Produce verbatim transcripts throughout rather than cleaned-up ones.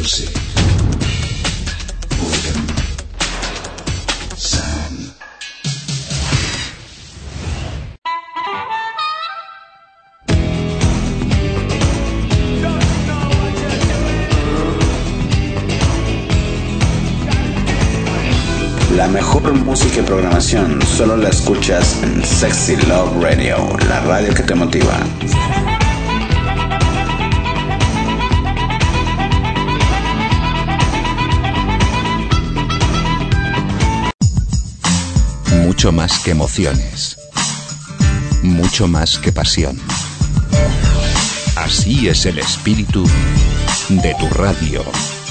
Music. Boredom. Sound. La mejor música y programación solo la escuchas en Sexy Love Radio, la radio que te motiva. Mucho más que emociones, mucho más que pasión. Así es el espíritu de tu radio.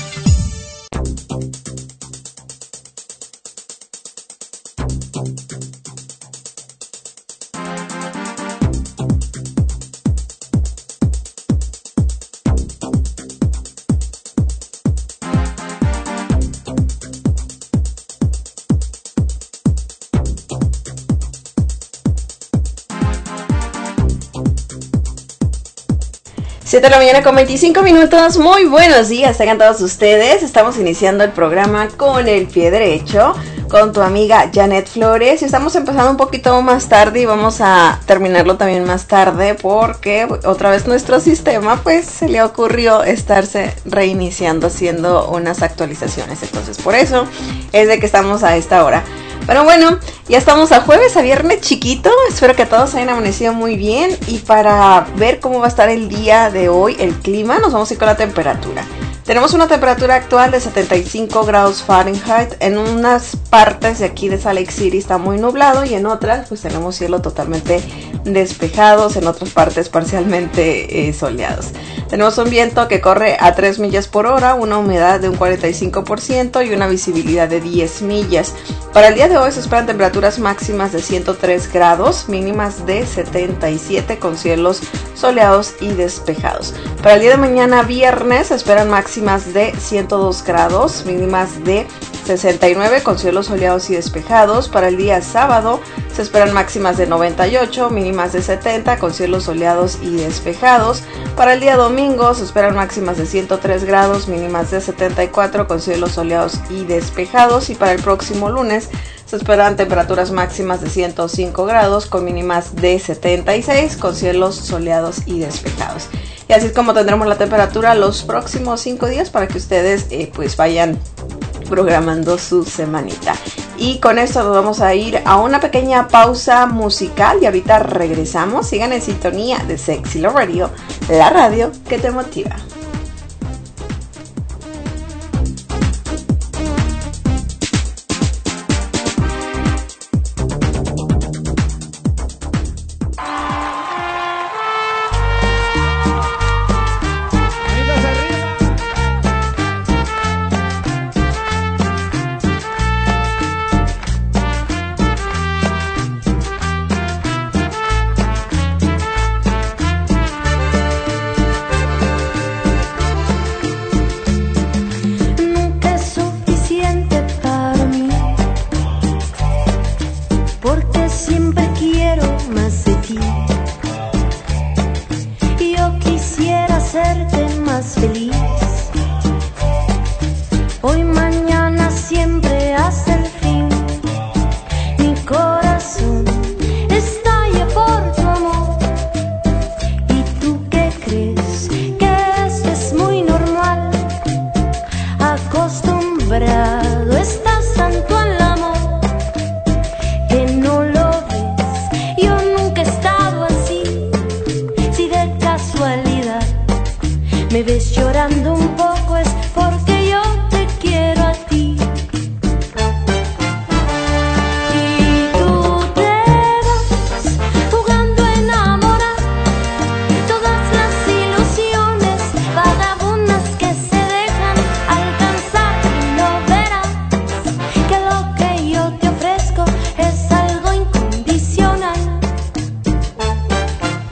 siete de la mañana con veinticinco minutos, muy buenos días, tengan todos ustedes. Estamos iniciando el programa con el pie derecho, con tu amiga Janet Flores. Y estamos empezando un poquito más tarde y vamos a terminarlo también más tarde, porque otra vez nuestro sistema pues se le ocurrió estarse reiniciando, haciendo unas actualizaciones. Entonces por eso es de que estamos a esta hora. Pero bueno, ya estamos a jueves, a viernes chiquito. Espero que todos hayan amanecido muy bien. Y para ver cómo va a estar el día de hoy, el clima, nos vamos a ir con la temperatura. Tenemos una temperatura actual de setenta y cinco grados Fahrenheit. En unas partes de aquí de Salt Lake City está muy nublado y en otras pues tenemos cielo totalmente despejados, en otras partes parcialmente eh, soleados. Tenemos un viento que corre a tres millas por hora, una humedad de un cuarenta y cinco por ciento y una visibilidad de diez millas. Para el día de hoy se esperan temperaturas máximas de ciento tres grados, mínimas de setenta y siete con cielos soleados y despejados. Para el día de mañana viernes se esperan máximas de ciento dos grados, mínimas de sesenta y nueve con cielos soleados y despejados. Para el día sábado se esperan máximas de noventa y ocho, mínimas de setenta con cielos soleados y despejados. Para el día domingo se esperan máximas de ciento tres grados, mínimas de setenta y cuatro con cielos soleados y despejados. Y para el próximo lunes se esperan temperaturas máximas de ciento cinco grados con mínimas de setenta y seis con cielos soleados y despejados. Y así es como tendremos la temperatura los próximos cinco días para que ustedes eh, pues vayan programando su semanita. Y con esto nos vamos a ir a una pequeña pausa musical y ahorita regresamos. Sigan en sintonía de Sexy Love Radio, la radio que te motiva.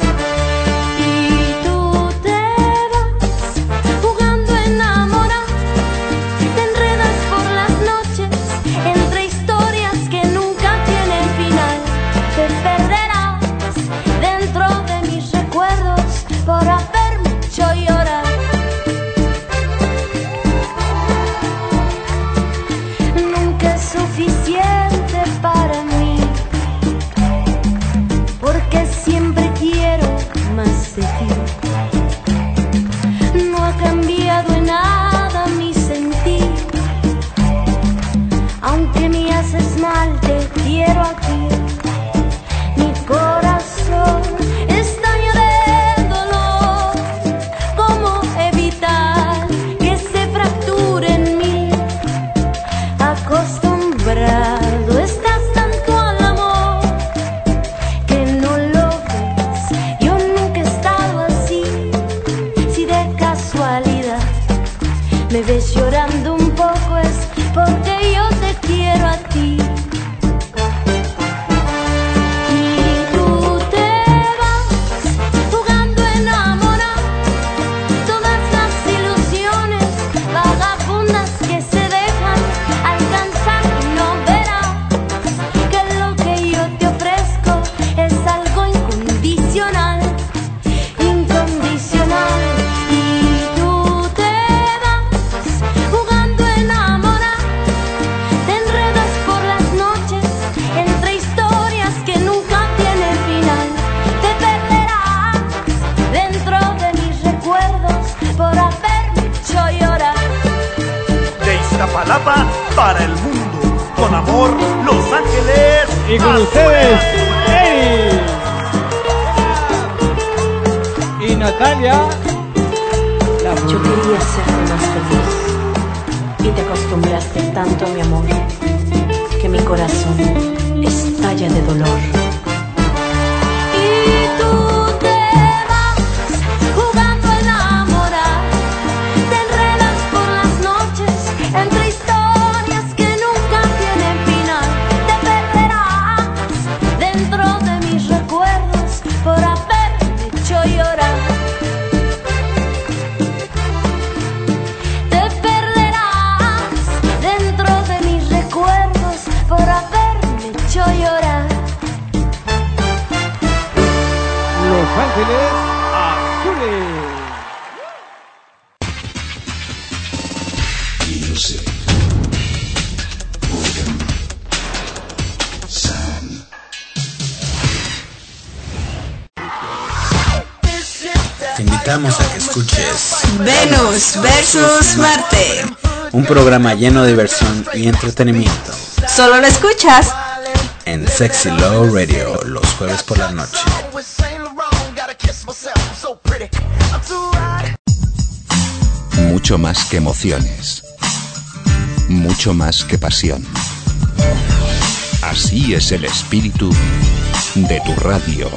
Jugando me ves llorando un poco es porque yo te quiero a ti. Iztapalapa para el mundo, con amor, Los Ángeles. Y con ustedes, Eri y Natalia. La Yo quería serte más feliz y te acostumbraste tanto a mi amor que mi corazón estalla de dolor. Ángeles Azules. Music. Boredom. Sound. Te invitamos a que escuches Venus versus Marte. un programa lleno de diversión y entretenimiento Solo lo escuchas en Sexy Love Radio los jueves por la noche. Mucho más que emociones. Mucho más que pasión. Así es el espíritu de tu radio.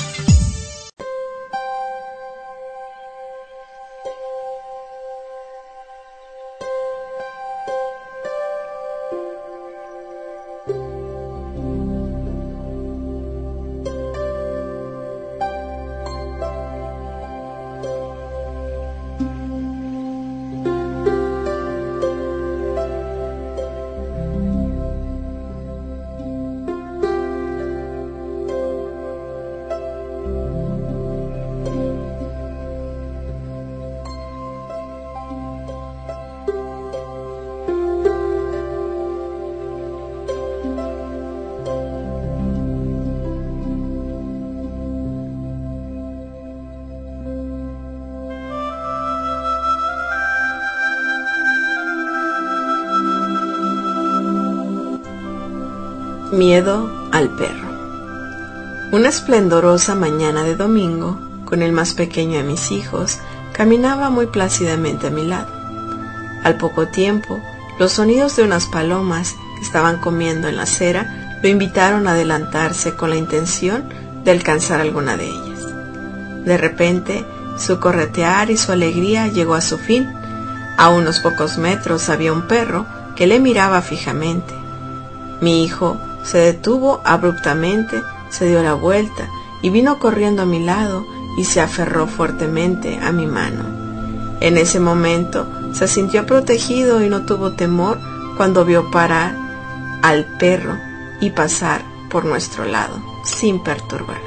Miedo al perro. Una esplendorosa mañana de domingo, con el más pequeño de mis hijos, caminaba muy plácidamente a mi lado. Al poco tiempo, los sonidos de unas palomas que estaban comiendo en la acera lo invitaron a adelantarse con la intención de alcanzar alguna de ellas. De repente, su corretear y su alegría llegó a su fin. A unos pocos metros había un perro que le miraba fijamente. Mi hijo se detuvo abruptamente, se dio la vuelta y vino corriendo a mi lado y se aferró fuertemente a mi mano. En ese momento se sintió protegido y no tuvo temor cuando vio parar al perro y pasar por nuestro lado sin perturbarse.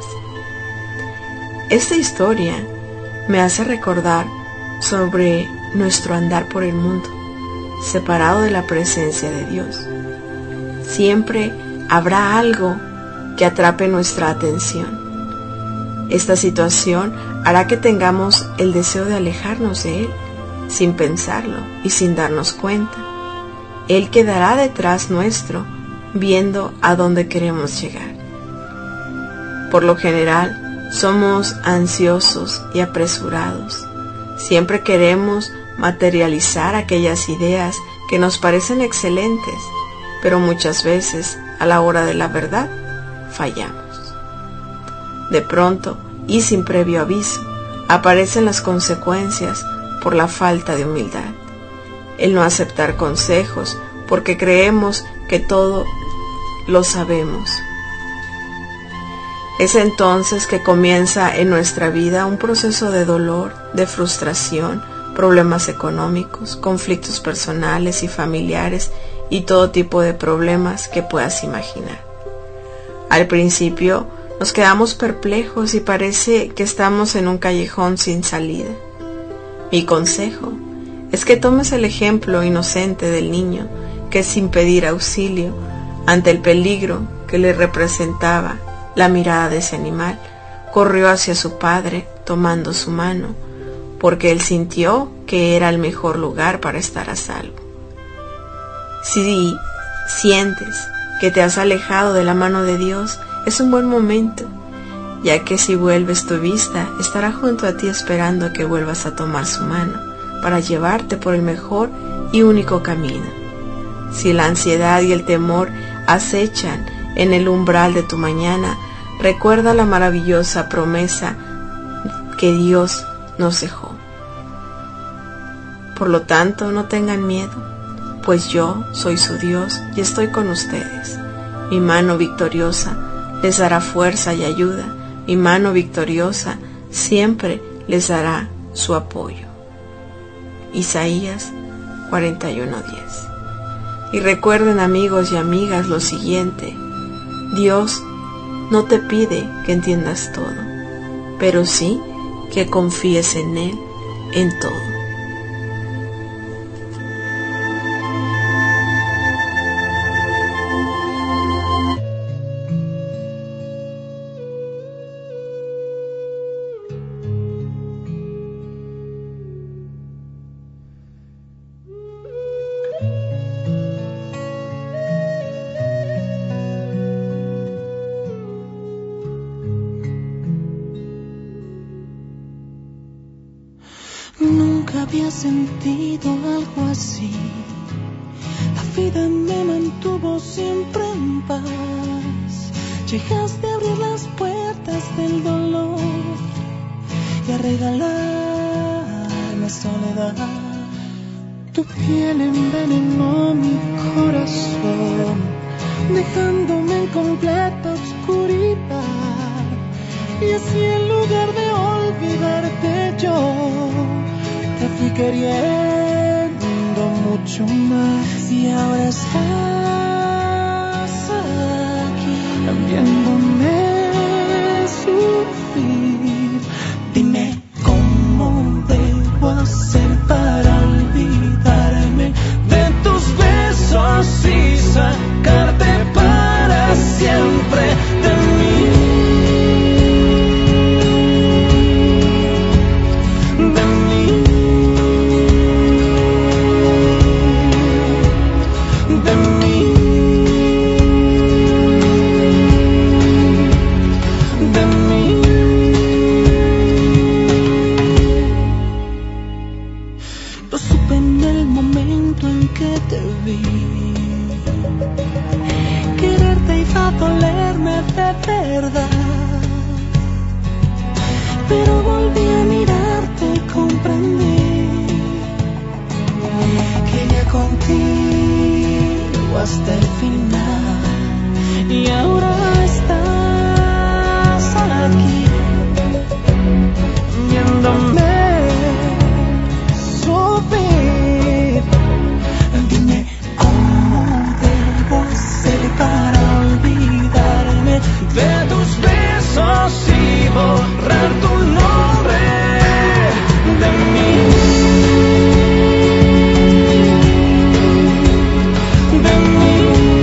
Esta historia me hace recordar sobre nuestro andar por el mundo, separado de la presencia de Dios. Siempre habrá algo que atrape nuestra atención. Esta situación hará que tengamos el deseo de alejarnos de Él, sin pensarlo y sin darnos cuenta. Él quedará detrás nuestro, viendo a dónde queremos llegar. Por lo general, somos ansiosos y apresurados. Siempre queremos materializar aquellas ideas que nos parecen excelentes, pero muchas veces, a la hora de la verdad, fallamos. De pronto, y sin previo aviso, aparecen las consecuencias por la falta de humildad. el no aceptar consejos, porque creemos que todo lo sabemos. Es entonces que comienza en nuestra vida un proceso de dolor, de frustración, problemas económicos, conflictos personales y familiares y todo tipo de problemas que puedas imaginar. Al principio nos quedamos perplejos y parece que estamos en un callejón sin salida. Mi consejo es que tomes el ejemplo inocente del niño que sin pedir auxilio ante el peligro que le representaba la mirada de ese animal, corrió hacia su padre tomando su mano, porque él sintió que era el mejor lugar para estar a salvo. Si sientes que te has alejado de la mano de Dios, es un buen momento, ya que si vuelves tu vista, estará junto a ti esperando a que vuelvas a tomar su mano, para llevarte por el mejor y único camino. Si la ansiedad y el temor acechan en el umbral de tu mañana, recuerda la maravillosa promesa que Dios nos dejó. Por lo tanto, no tengan miedo, pues yo soy su Dios y estoy con ustedes. Mi mano victoriosa les dará fuerza y ayuda. Mi mano victoriosa siempre les dará su apoyo. Isaías cuarenta y uno diez. Y recuerden, amigos y amigas, lo siguiente: Dios no te pide que entiendas todo, pero sí que confíes en Él en todo. Nunca había sentido algo así. La vida me mantuvo siempre en paz. Llegaste a abrir las puertas del dolor y a regalarme soledad. Tu piel envenenó mi corazón, dejándome en completa oscuridad. Y así en lugar de olvidarte yo te fui queriendo mucho más. Y ahora estás aquí viéndome sufrir. Dime cómo debo hacer para olvidarme de tus besos y sacarte para siempre de mí. Pero volví a mirarte y comprendí que ya contigo hasta el final. Y ahora estás aquí viéndome sufrir. Dime cómo debo hacer para olvidarme de tus besos y borrar tu nombre de mí, de mí,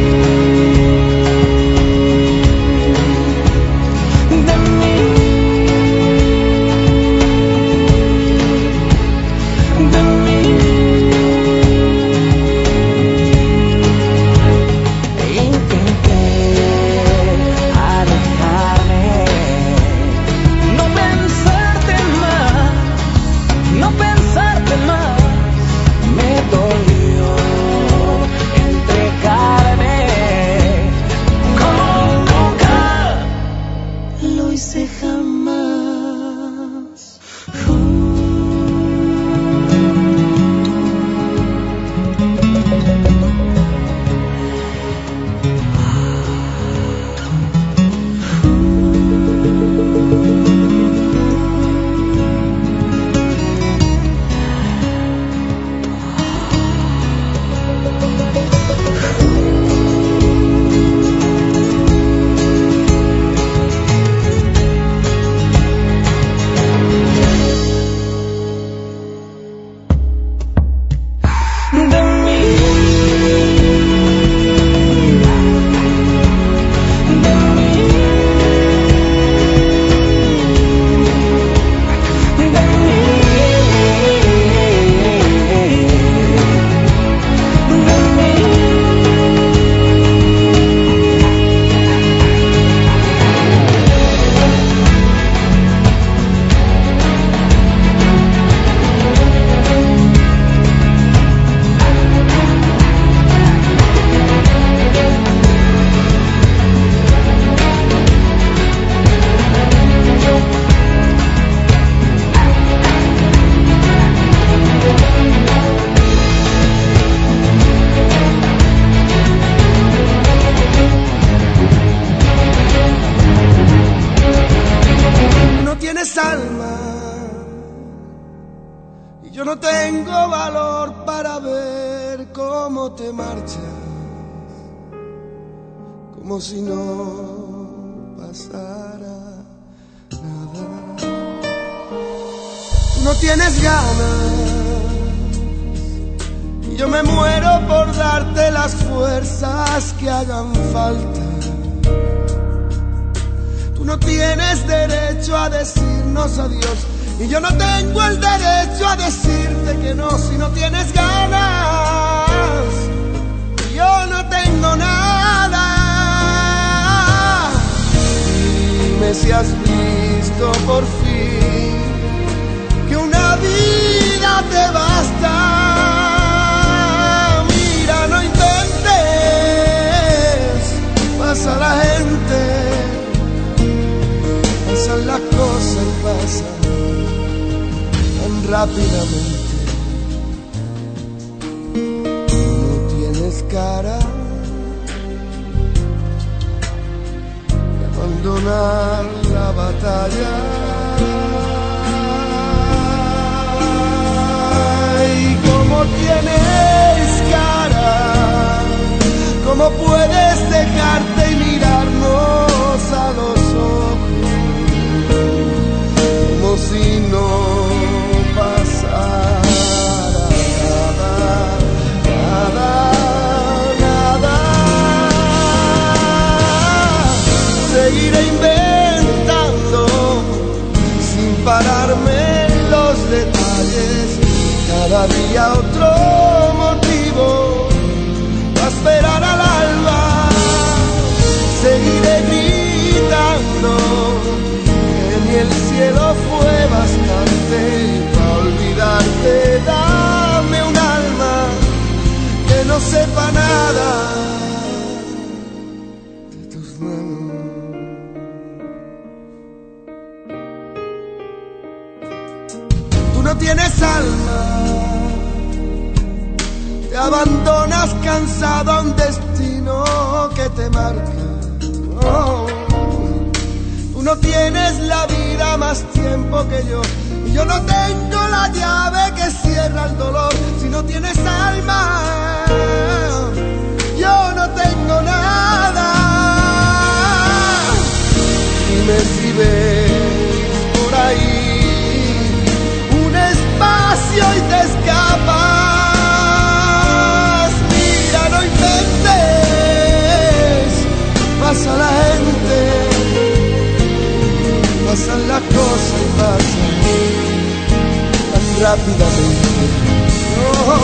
de mí, de mí. Intenté alejarme, no pensarte más, no pensarte más. Me dolió entregarme como nunca lo hice jamás. Uh. y yo no tengo valor para ver cómo te marchas, como si no pasara nada. Tú no tienes ganas y yo me muero por darte las fuerzas que hagan falta. Tú no tienes derecho a decirnos adiós y yo no tengo el derecho a decirte que no. Si no tienes ganas, yo no tengo nada. Dime si has visto por fin que una vida te basta. Mira, no intentes, pasa la gente, pasan las cosas y pasan tan rápidamente. No tienes cara de abandonar la batalla. Y como tienes cara, ¿cómo puedes dejarte y mirarnos a los ojos como si no pasara nada, nada, nada? Seguiré inventando sin pararme en los detalles, cada día otro motivo para esperar al alba. Seguiré gritando que ni el cielo fue bastante para olvidarte. Dame un alma que no sepa nada de tus manos. Tú no tienes alma, te abandonas cansado a un destino que te marca. Oh, tú no tienes la vida más tiempo que yo y yo no tengo la llave que cierra el dolor. Si no tienes alma, yo no tengo nada. Dime si ves por ahí un espacio y te escapas. Mira, no inventes, pasa la gente, pasan las cosas y pasan tan rápidamente. Oh,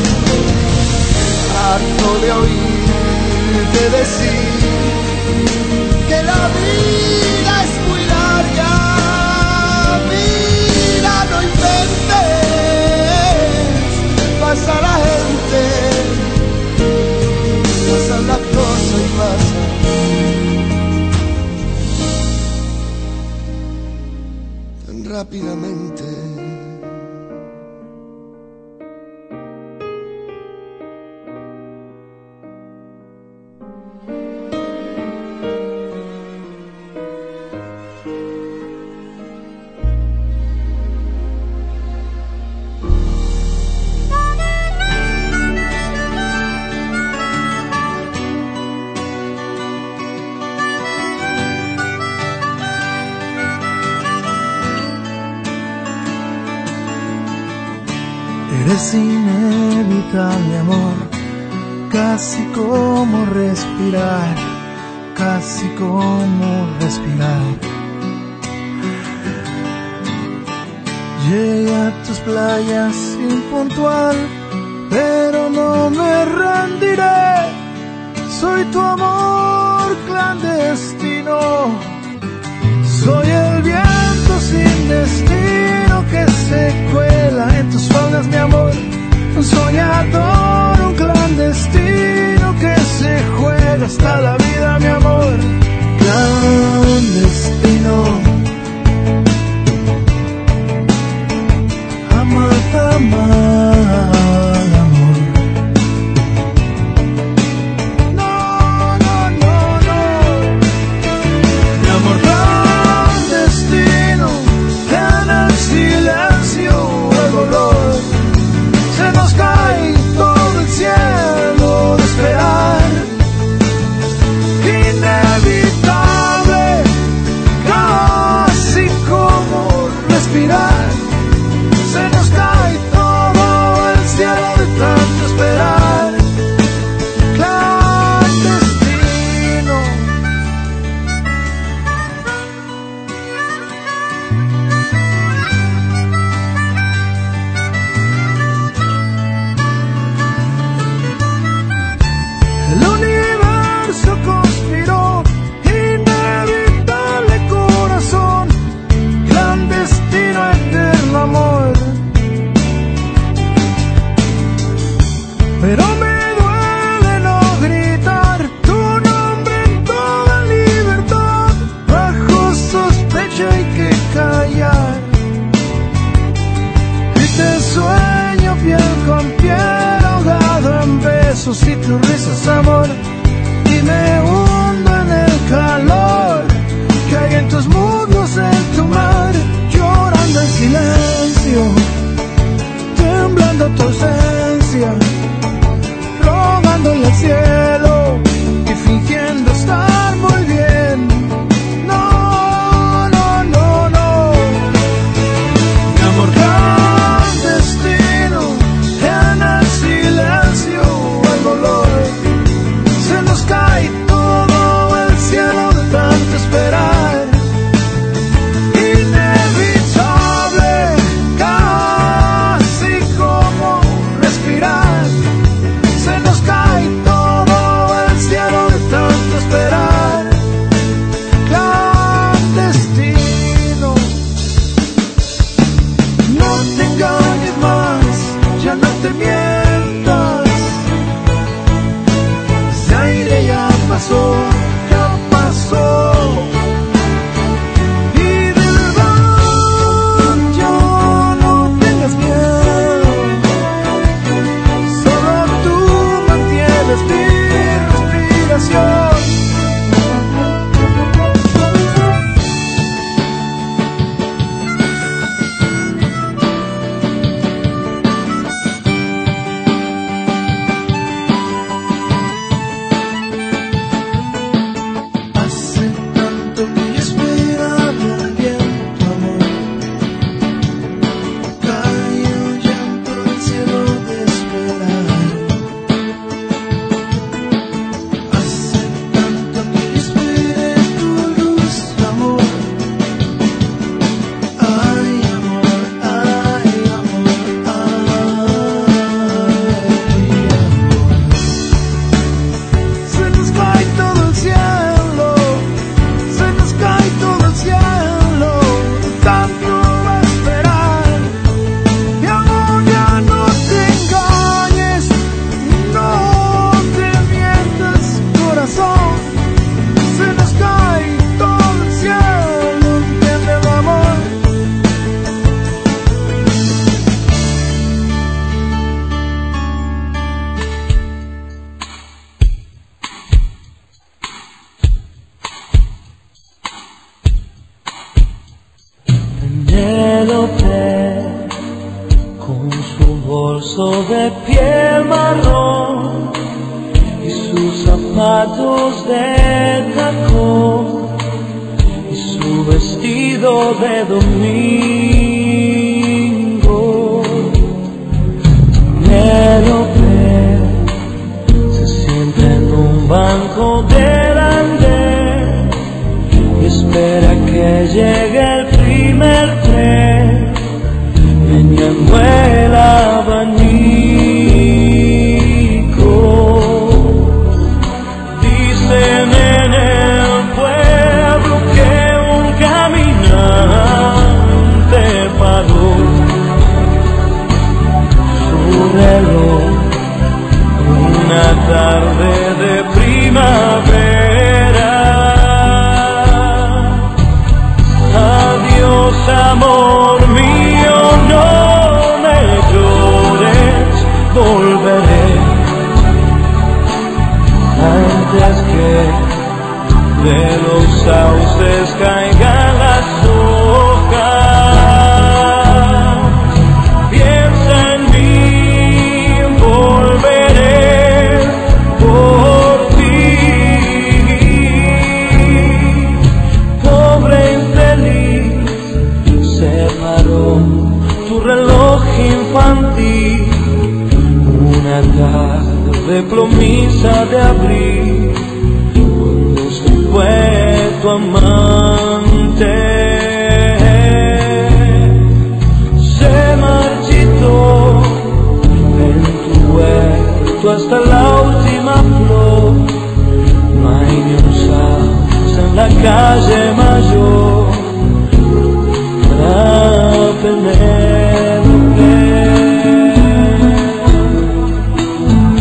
harto de oírte decir que la vida es muy larga. Mira, no inventes, pasa la gente, pasan las cosas y pasan tan rápidamente. Eres inevitable, amor, casi como respirar, casi como respirar. Llegué a tus playas impuntual, pero no me rendiré. Soy tu amor clandestino, soy el viento sin destino que se cuela en tus faldas, mi amor. Un soñador, un clandestino que se juega hasta la vida, mi amor. Clandestino, amar, amar. Silencio, el olor pero me duele no gritar tu nombre en toda libertad. Bajo sospecha hay que callar, y te sueño piel con piel, ahogado en besos y tus risas, amor, y me hundo en el calor que hay en tus muslos, en tu mar, llorando en silencio, temblando tu ausencia, rogándole al cielo y fingiendo estar muy bien. No, no, no, no. Mi amor clandestino, en el silencio, el dolor, se nos cae todo el cielo de tanto esperar. Inevitable, casi como respirar, se nos cae todo el cielo de tanto esperar. Clandestino, no te engañes más, ya no te mientas, ese aire ya pasó, ya pasó. Y de verdad ya no tengas miedo, solo tú mantienes mi respiración. Hace tanto que yo esperaba el viento, amor, cae un llanto del cielo de esperar. Hace tanto que yo esperé tu luz, amor. Ay, amor, ay, amor, ay, amor. Se nos cae todo el cielo, se nos cae todo el cielo, de tanto esperar. Y amor, ya no te engañes, no te mientas, corazón, se nos cae todo el cielo, entiéndelo, amor. Penélope, con su bolso de piel marrón y sus zapatos de tacón y su vestido de domingo. Penélope se sienta en un banco del andén y espera que llegue el primer tren, meneando el abanico. Dicen en el pueblo que un caminante paró su reloj una tarde de primavera. Adiós, amor mío, no me llores, volveré antes que de los sauces caigan las hojas. Piensa en mí, volveré por ti. Pobre infeliz, se paró tu reloj infantil una tarde plomiza de abril, cuando se fue tu amante. Se marchitó en tu huerto hasta la última flor. No hay ni un sauce en la calle mayor para Penélope.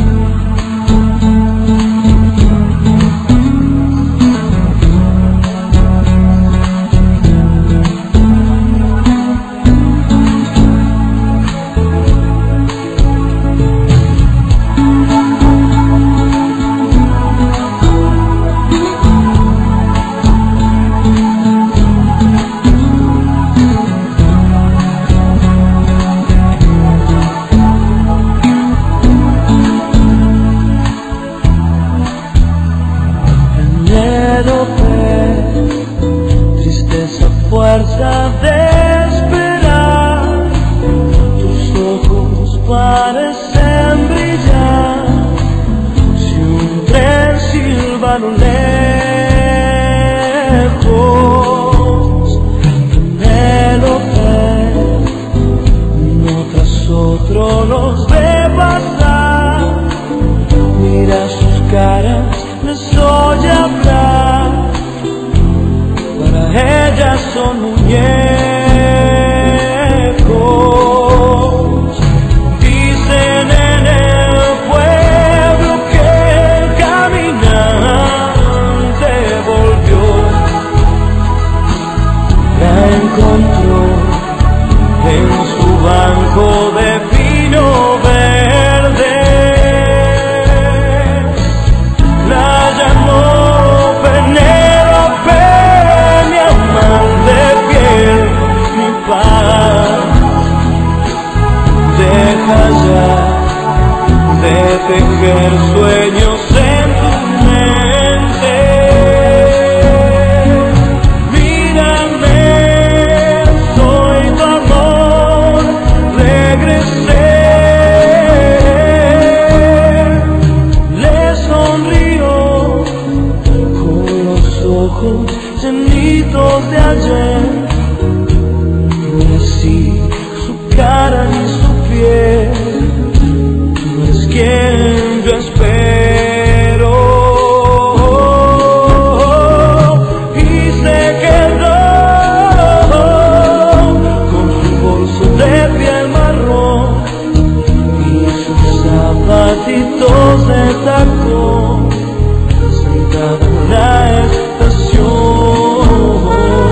parecen brillar si un tren silba a lo lejos en el hotel. Uno tras otro los ve pasar, mira sus caras, les oye hablar, para ellas son muñecos. Dicen en el pueblo que el caminante volvió, la encontró en su banco de pino verde. La llamó Penélope, mi amor de piel, mi paz. Deja ya de tejer sueños en tu mente. Mírame, soy tu amor, regresé. Le sonrió con los ojos llenitos de ayer. No es así su cara ni su piel, no es quien yo espero. Y se quedó con su bolso de piel marrón y sus zapatitos de tacón, sentada en la estación.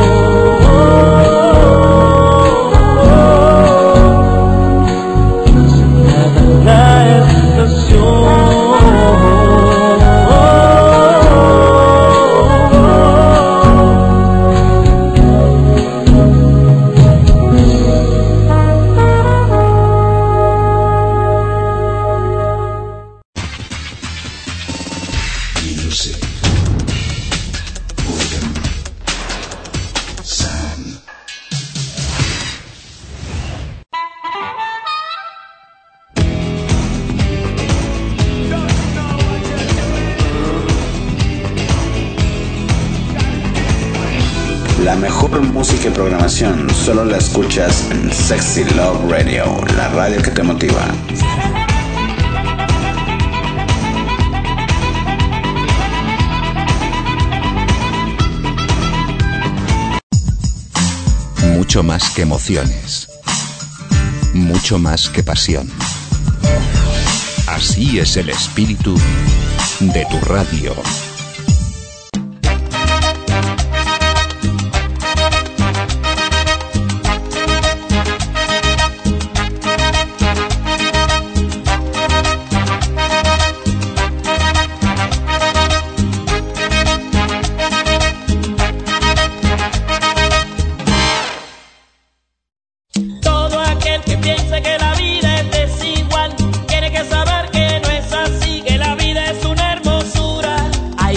Sentada en la estación. Music. Boredom. Sound. La mejor música y programación solo la escuchas en Sexy Love Radio, la radio que te motiva. Mucho más que emociones. Mucho más que pasión. Así es el espíritu de tu radio. Todo aquel que piense que la vida es desigual tiene que saber que no es así, que la vida es una hermosura. Hay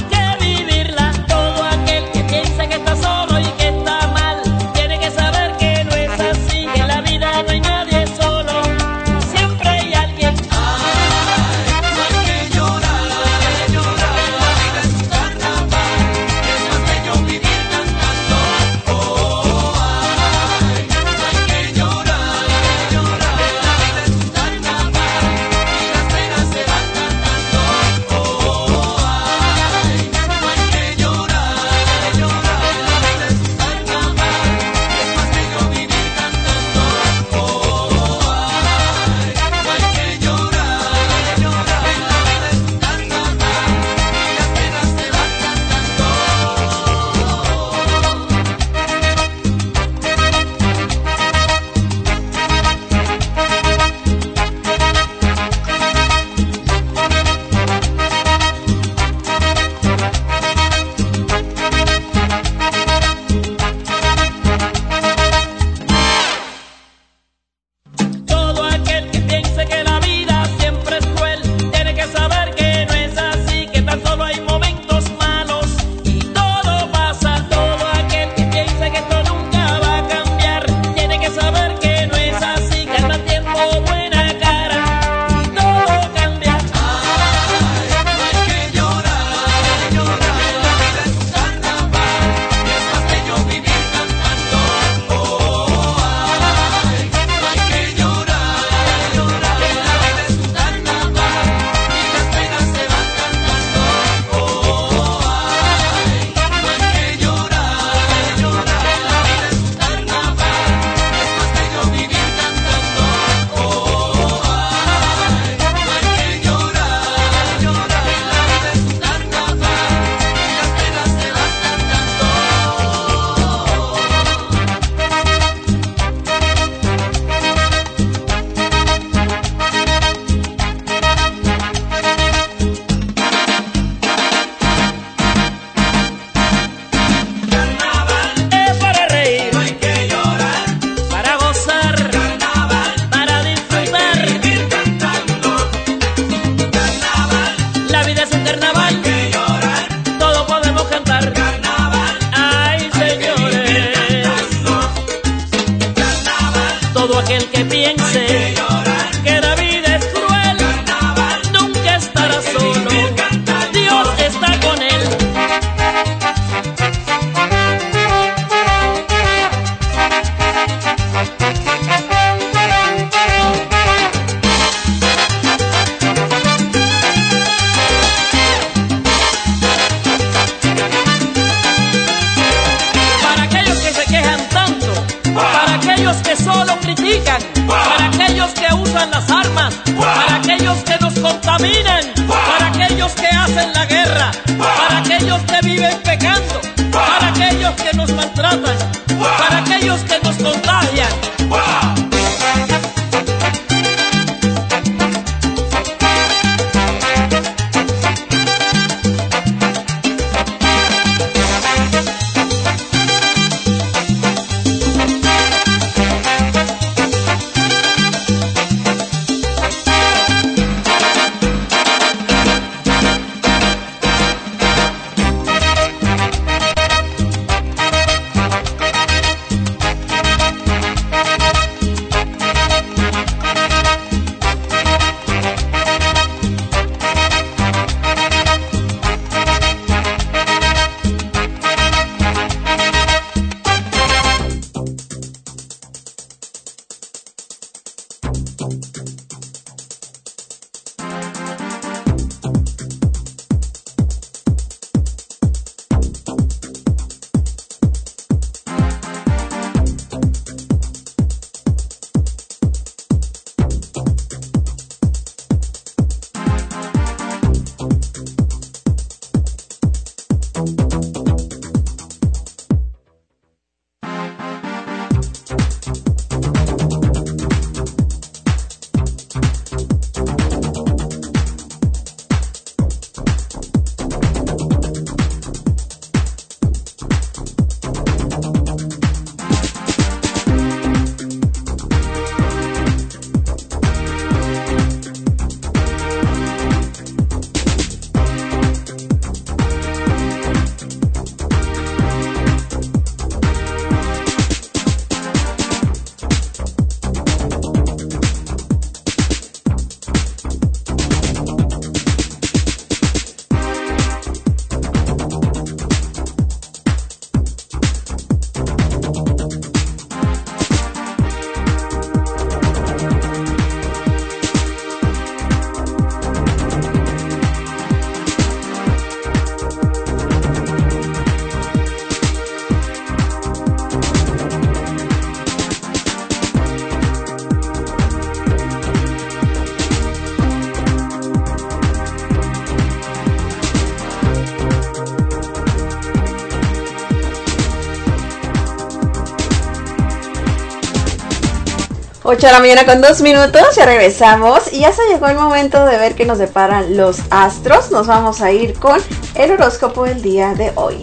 ocho de la mañana con dos minutos, ya regresamos y ya se llegó el momento de ver qué nos deparan los astros. Nos vamos a ir con el horóscopo del día de hoy.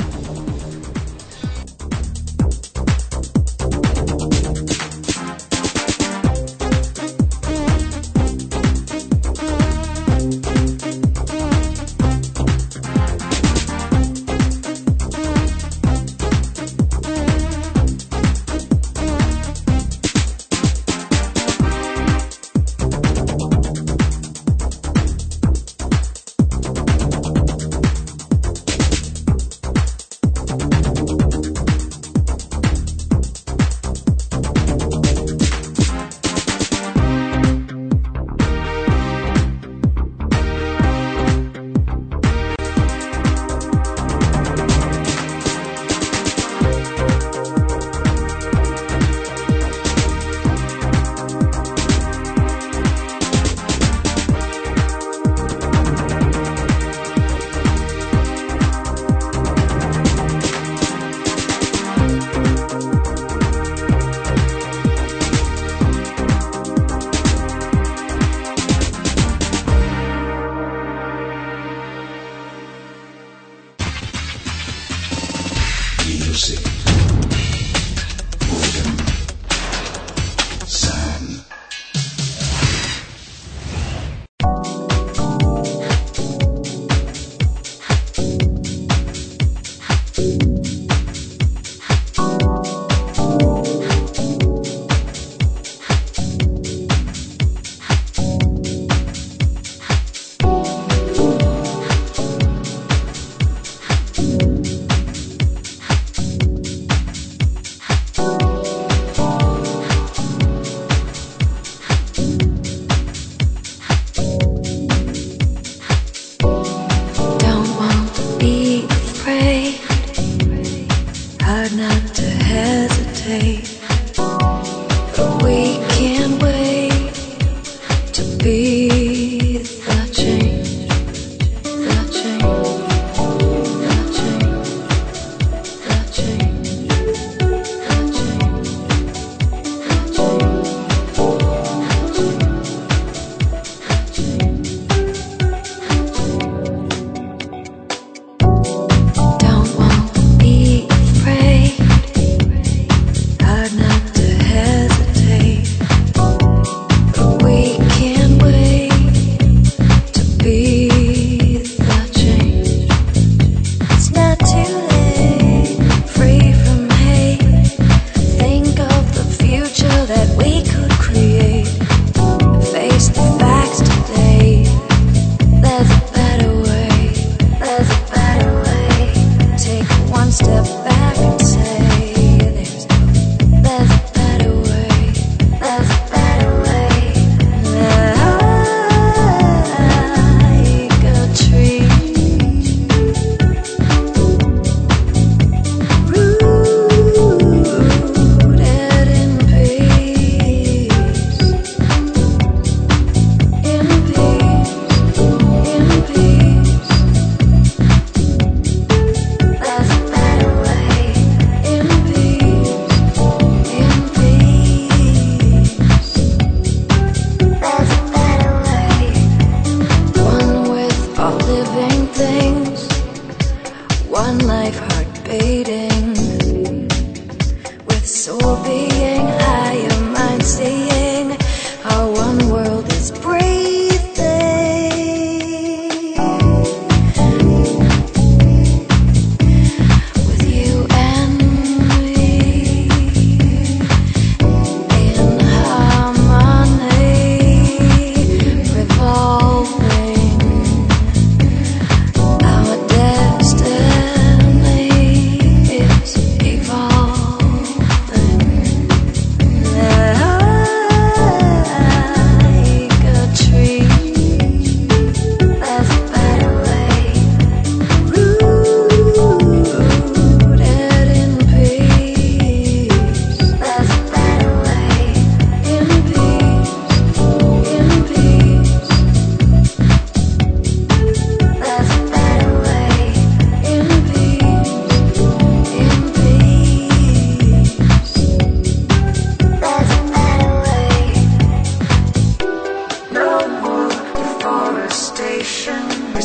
Hard not to hesitate, but we can wait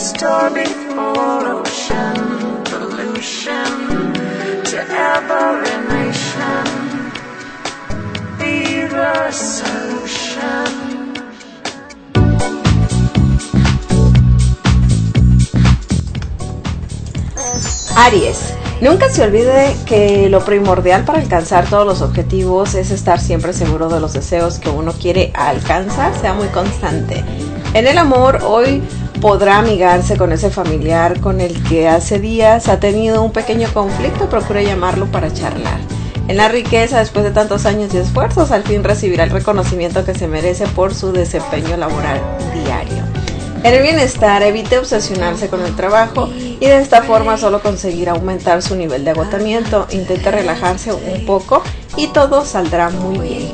story-full ocean, pollution to every nation. Be the solution. Aries, nunca se olvide que lo primordial para alcanzar todos los objetivos es estar siempre seguro de los deseos que uno quiere alcanzar, sea muy constante. En el amor, hoy podrá amigarse con ese familiar con el que hace días ha tenido un pequeño conflicto, procure llamarlo para charlar. En la riqueza, después de tantos años de esfuerzos, al fin recibirá el reconocimiento que se merece por su desempeño laboral diario. En el bienestar, evite obsesionarse con el trabajo y de esta forma solo conseguirá aumentar su nivel de agotamiento. Intente relajarse un poco y todo saldrá muy bien.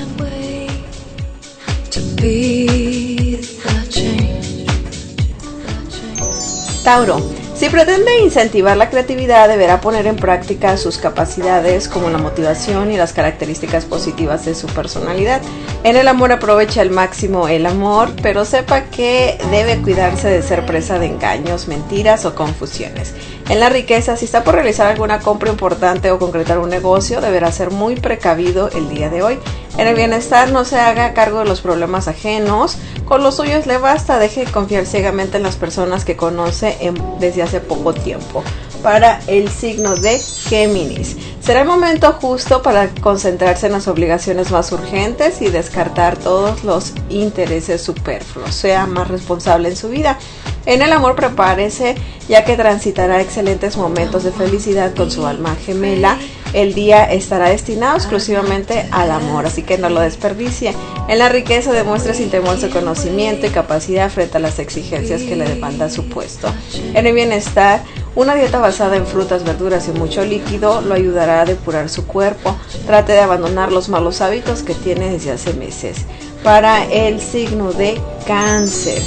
Tauro, si pretende incentivar la creatividad, deberá poner en práctica sus capacidades como la motivación y las características positivas de su personalidad. En el amor, aprovecha al máximo el amor, pero sepa que debe cuidarse de ser presa de engaños, mentiras o confusiones. En la riqueza, si está por realizar alguna compra importante o concretar un negocio, deberá ser muy precavido el día de hoy. En el bienestar, no se haga cargo de los problemas ajenos, con los suyos le basta, deje de confiar ciegamente en las personas que conoce en, desde hace poco tiempo. Para el signo de Géminis, será el momento justo para concentrarse en las obligaciones más urgentes y descartar todos los intereses superfluos. Sea más responsable en su vida. En el amor, prepárese, ya que transitará excelentes momentos de felicidad con su alma gemela. El día estará destinado exclusivamente al amor, así que no lo desperdicie. En la riqueza, demuestre sin temor su conocimiento y capacidad frente a las exigencias que le demanda su puesto. En el bienestar, una dieta basada en frutas, verduras y mucho líquido lo ayudará a depurar su cuerpo. Trate de abandonar los malos hábitos que tiene desde hace meses. Para el signo de Cáncer,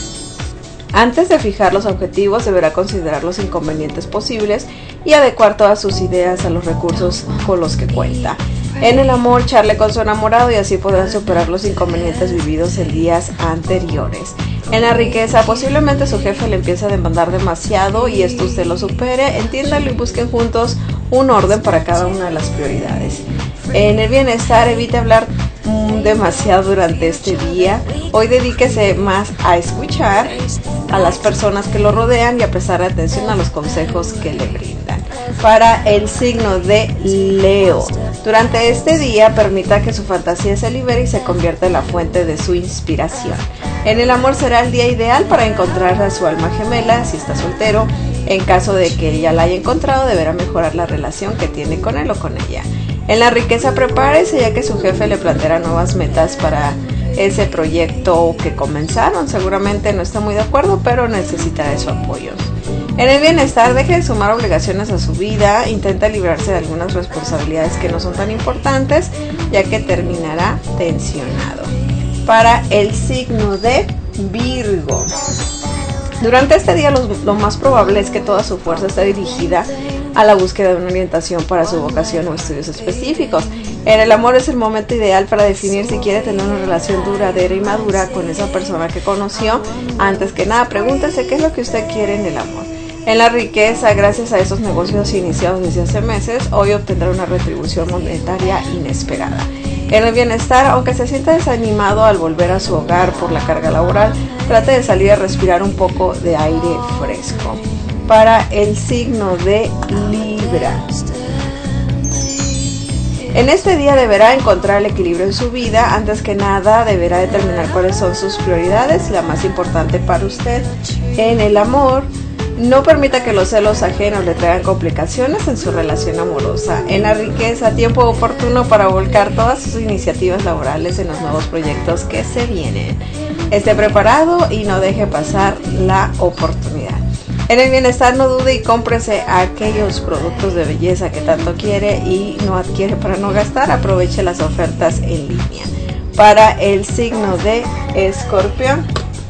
antes de fijar los objetivos, deberá considerar los inconvenientes posibles y adecuar todas sus ideas a los recursos con los que cuenta. En el amor, charle con su enamorado y así podrán superar los inconvenientes vividos en días anteriores. En la riqueza, posiblemente su jefe le empiece a demandar demasiado y esto usted lo supere, entiéndalo y busquen juntos un orden para cada una de las prioridades. En el bienestar, evite hablar mm, demasiado durante este día. Hoy dedíquese más a escuchar a las personas que lo rodean y a prestar atención a los consejos que le brindan. Para el signo de Leo, durante este día permita que su fantasía se libere y se convierta en la fuente de su inspiración. En el amor, será el día ideal para encontrar a su alma gemela si está soltero. En caso de que ella la haya encontrado, deberá mejorar la relación que tiene con él o con ella. En la riqueza, prepárese, ya que su jefe le planteará nuevas metas para ese proyecto que comenzaron. Seguramente no está muy de acuerdo, pero necesitará de su apoyo. En el bienestar, deje de sumar obligaciones a su vida, intenta librarse de algunas responsabilidades que no son tan importantes, ya que terminará tensionado. Para el signo de Virgo, durante este día lo, lo más probable es que toda su fuerza esté dirigida a la búsqueda de una orientación para su vocación o estudios específicos. En el amor, es el momento ideal para definir si quiere tener una relación duradera y madura con esa persona que conoció. Antes que nada, pregúntese qué es lo que usted quiere en el amor. En la riqueza, gracias a esos negocios iniciados desde hace meses, hoy obtendrá una retribución monetaria inesperada. En el bienestar, aunque se sienta desanimado al volver a su hogar por la carga laboral, trate de salir a respirar un poco de aire fresco. Para el signo de Libra, en este día deberá encontrar el equilibrio en su vida. Antes que nada, deberá determinar cuáles son sus prioridades, la más importante para usted. En el amor, no permita que los celos ajenos le traigan complicaciones en su relación amorosa. En la riqueza, tiempo oportuno para volcar todas sus iniciativas laborales en los nuevos proyectos que se vienen. Esté preparado y no deje pasar la oportunidad. En el bienestar, no dude y cómprese aquellos productos de belleza que tanto quiere y no adquiere para no gastar. Aproveche las ofertas en línea. Para el signo de Escorpión,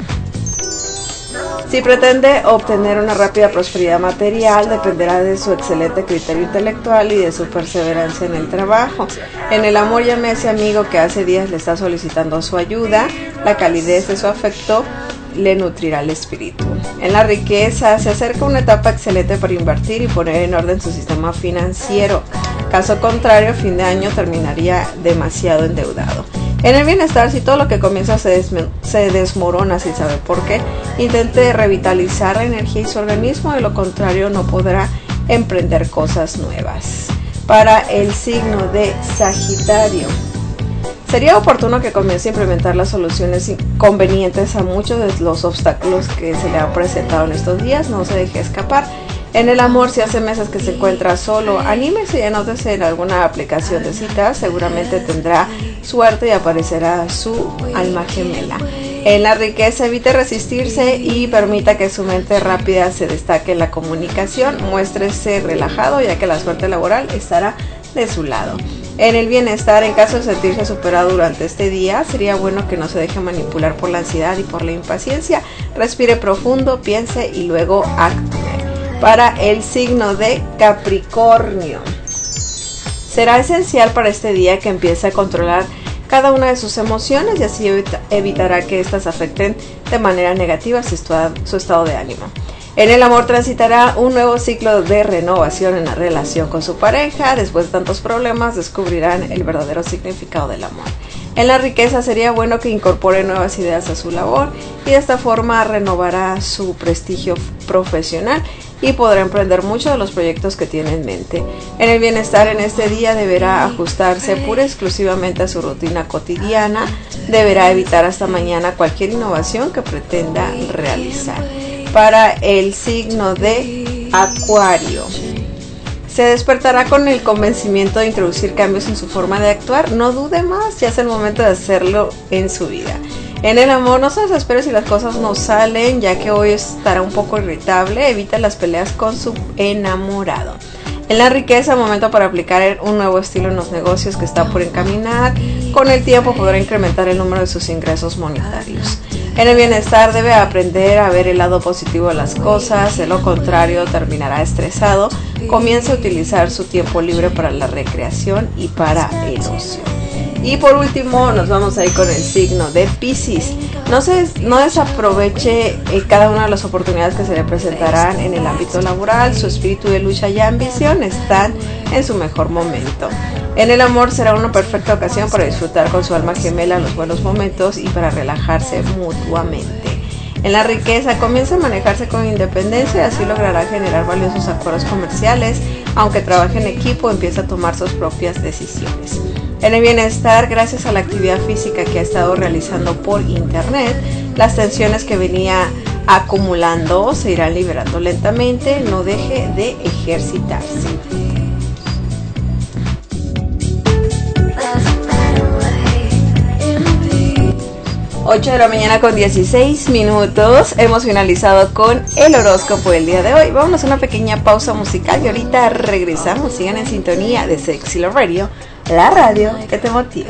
si pretende obtener una rápida prosperidad material, dependerá de su excelente criterio intelectual y de su perseverancia en el trabajo. En el amor, llame a ese amigo que hace días le está solicitando su ayuda. La calidez de su afecto le nutrirá el espíritu. En la riqueza se acerca una etapa excelente para invertir y poner en orden su sistema financiero. Caso contrario, fin de año terminaría demasiado endeudado. En el bienestar, si todo lo que comienza se, desme- se desmorona sin saber por qué, intente revitalizar la energía y su organismo, de lo contrario no podrá emprender cosas nuevas. Para el signo de Sagitario, sería oportuno que comience a implementar las soluciones convenientes a muchos de los obstáculos que se le han presentado en estos días. No se deje escapar. En el amor, si hace meses que se encuentra solo, anímese y anótese en alguna aplicación de citas. Seguramente tendrá suerte y aparecerá su alma gemela. En la riqueza, evite resistirse y permita que su mente rápida se destaque en la comunicación. Muéstrese relajado, ya que la suerte laboral estará de su lado. En el bienestar, en caso de sentirse superado durante este día, sería bueno que no se deje manipular por la ansiedad y por la impaciencia. Respire profundo, piense y luego actúe. Para el signo de Capricornio, será esencial para este día que empiece a controlar cada una de sus emociones y así evita, evitará que éstas afecten de manera negativa su estado, su estado de ánimo. En el amor, transitará un nuevo ciclo de renovación en la relación con su pareja. Después de tantos problemas, descubrirán el verdadero significado del amor. En la riqueza, sería bueno que incorpore nuevas ideas a su labor y de esta forma renovará su prestigio profesional y podrá emprender muchos de los proyectos que tiene en mente. En el bienestar, en este día deberá ajustarse pura y exclusivamente a su rutina cotidiana. Deberá evitar hasta mañana cualquier innovación que pretenda realizar. Para el signo de Acuario, se despertará con el convencimiento de introducir cambios en su forma de actuar. No dude más, ya es el momento de hacerlo en su vida. En el amor, no se desespere si las cosas no salen, ya que hoy estará un poco irritable. Evita las peleas con su enamorado. En la riqueza, momento para aplicar un nuevo estilo en los negocios que está por encaminar. Con el tiempo podrá incrementar el número de sus ingresos monetarios. En el bienestar, debe aprender a ver el lado positivo de las cosas, de lo contrario terminará estresado. Comience a utilizar su tiempo libre para la recreación y para el ocio. Y por último, nos vamos a ir con el signo de Piscis. No, se, no desaproveche eh, cada una de las oportunidades que se le presentarán en el ámbito laboral. Su espíritu de lucha y ambición están en su mejor momento. En el amor, será una perfecta ocasión para disfrutar con su alma gemela los buenos momentos y para relajarse mutuamente. En la riqueza, comienza a manejarse con independencia y así logrará generar valiosos acuerdos comerciales. Aunque trabaje en equipo, empieza a tomar sus propias decisiones. En el bienestar, gracias a la actividad física que ha estado realizando por internet, las tensiones que venía acumulando se irán liberando lentamente. No deje de ejercitarse. ocho de la mañana con dieciséis minutos. Hemos finalizado con el horóscopo del día de hoy. Vámonos a una pequeña pausa musical y ahorita regresamos. Sigan en sintonía de Sexy Love Radio, la radio que te motiva.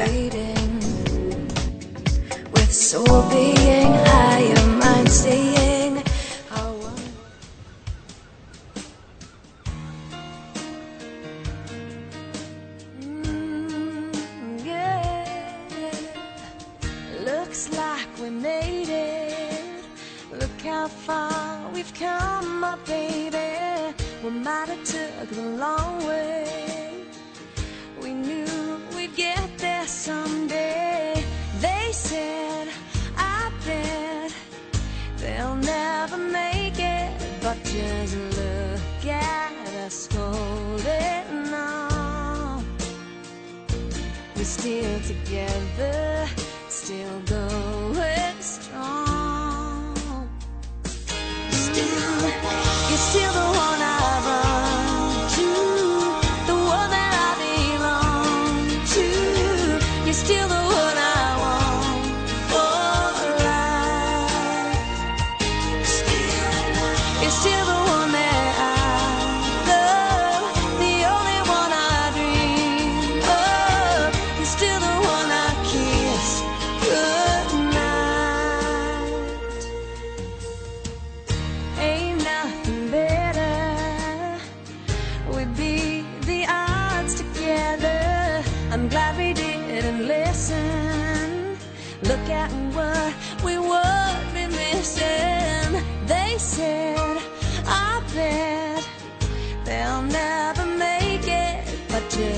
How far we've come, my baby. We might have took the long way. We knew we'd get there someday. They said, I bet they'll never make it, but just look at us holding on. We're still together, still going strong. You're still the one I run to, the one that I belong to. You're still the one I want for life. You're still the one that I love, the only one I dream of. You're still the one I kiss.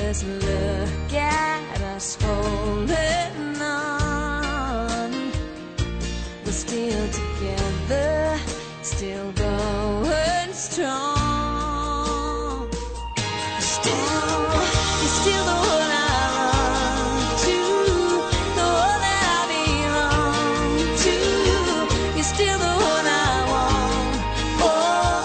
Just look at us holding on. We're still together, still going strong. Still, you're still the one I run to, the one that I belong to. You're still the one I want for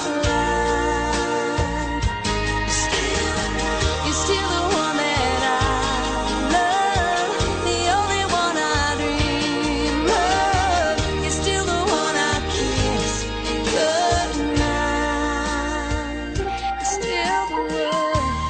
life. Still, you're still the one that I love, the only one I dream of. You're still the one I kiss goodnight. You're still the one.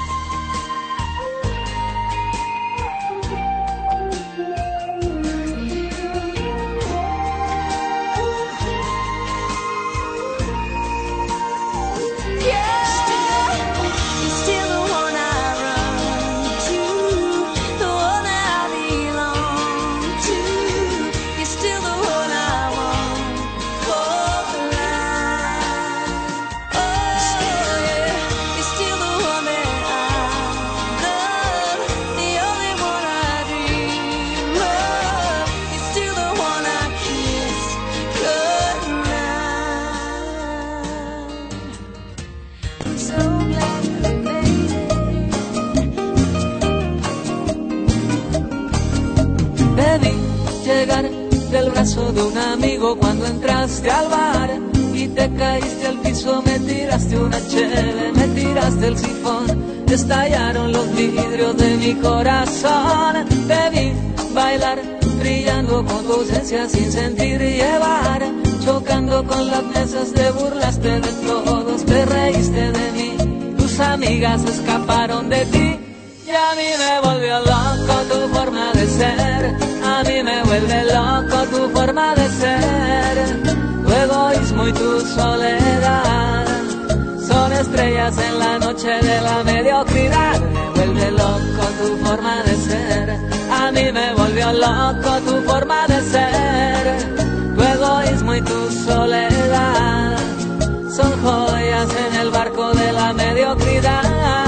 Del brazo de un amigo cuando entraste al bar y te caíste al piso, me tiraste una cheve, me tiraste el sifón, estallaron los vidrios de mi corazón. Te vi bailar, brillando con tu ausencia sin sentir y llevar, chocando con las mesas, te burlaste de todos, te reíste de mí, tus amigas escaparon de ti. Y a mí me volvió loco tu forma de ser, a mí me vuelve loco tu forma de ser. Tu egoísmo y tu soledad son estrellas en la noche de la mediocridad. Me vuelve loco tu forma de ser, a mí me volvió loco tu forma de ser. Tu egoísmo y tu soledad son joyas en el barco de la mediocridad.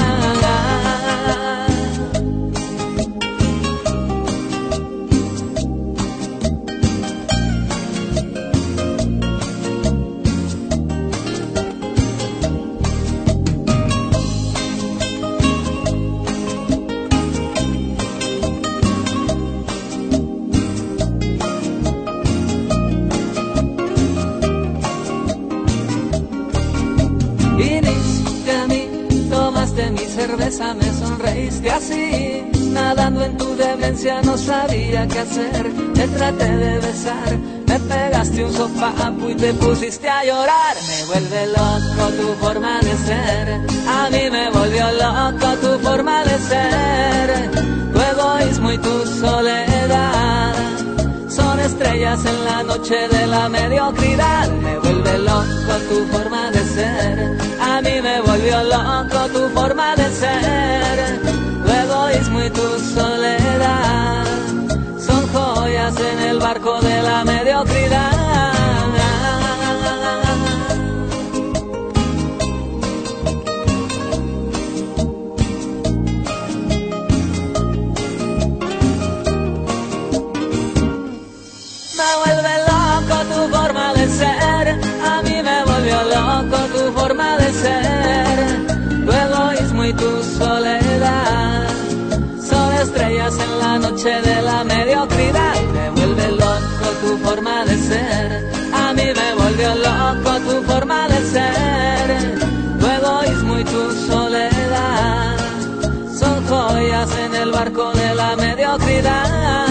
Cerveza, me sonreíste así, nadando en tu demencia, no sabía qué hacer, te traté de besar, me pegaste un sopapo y te pusiste a llorar. Me vuelve loco tu forma de ser, a mí me volvió loco tu forma de ser. Tu egoísmo y tu soledad son estrellas en la noche de la mediocridad. Me vuelve loco tu forma de ser, a mí me volvió loco tu forma de ser. Tu egoísmo y tu soledad son joyas en el barco de la mediocridad. Me vuelve loco tu forma de ser, a mí me volvió loco tu forma de ser. Tu egoísmo y tu soledad son estrellas en la noche de la mediocridad. Me vuelve loco tu forma de ser, a mí me volvió loco tu forma de ser. Tu egoísmo y tu soledad son joyas en el barco de la mediocridad.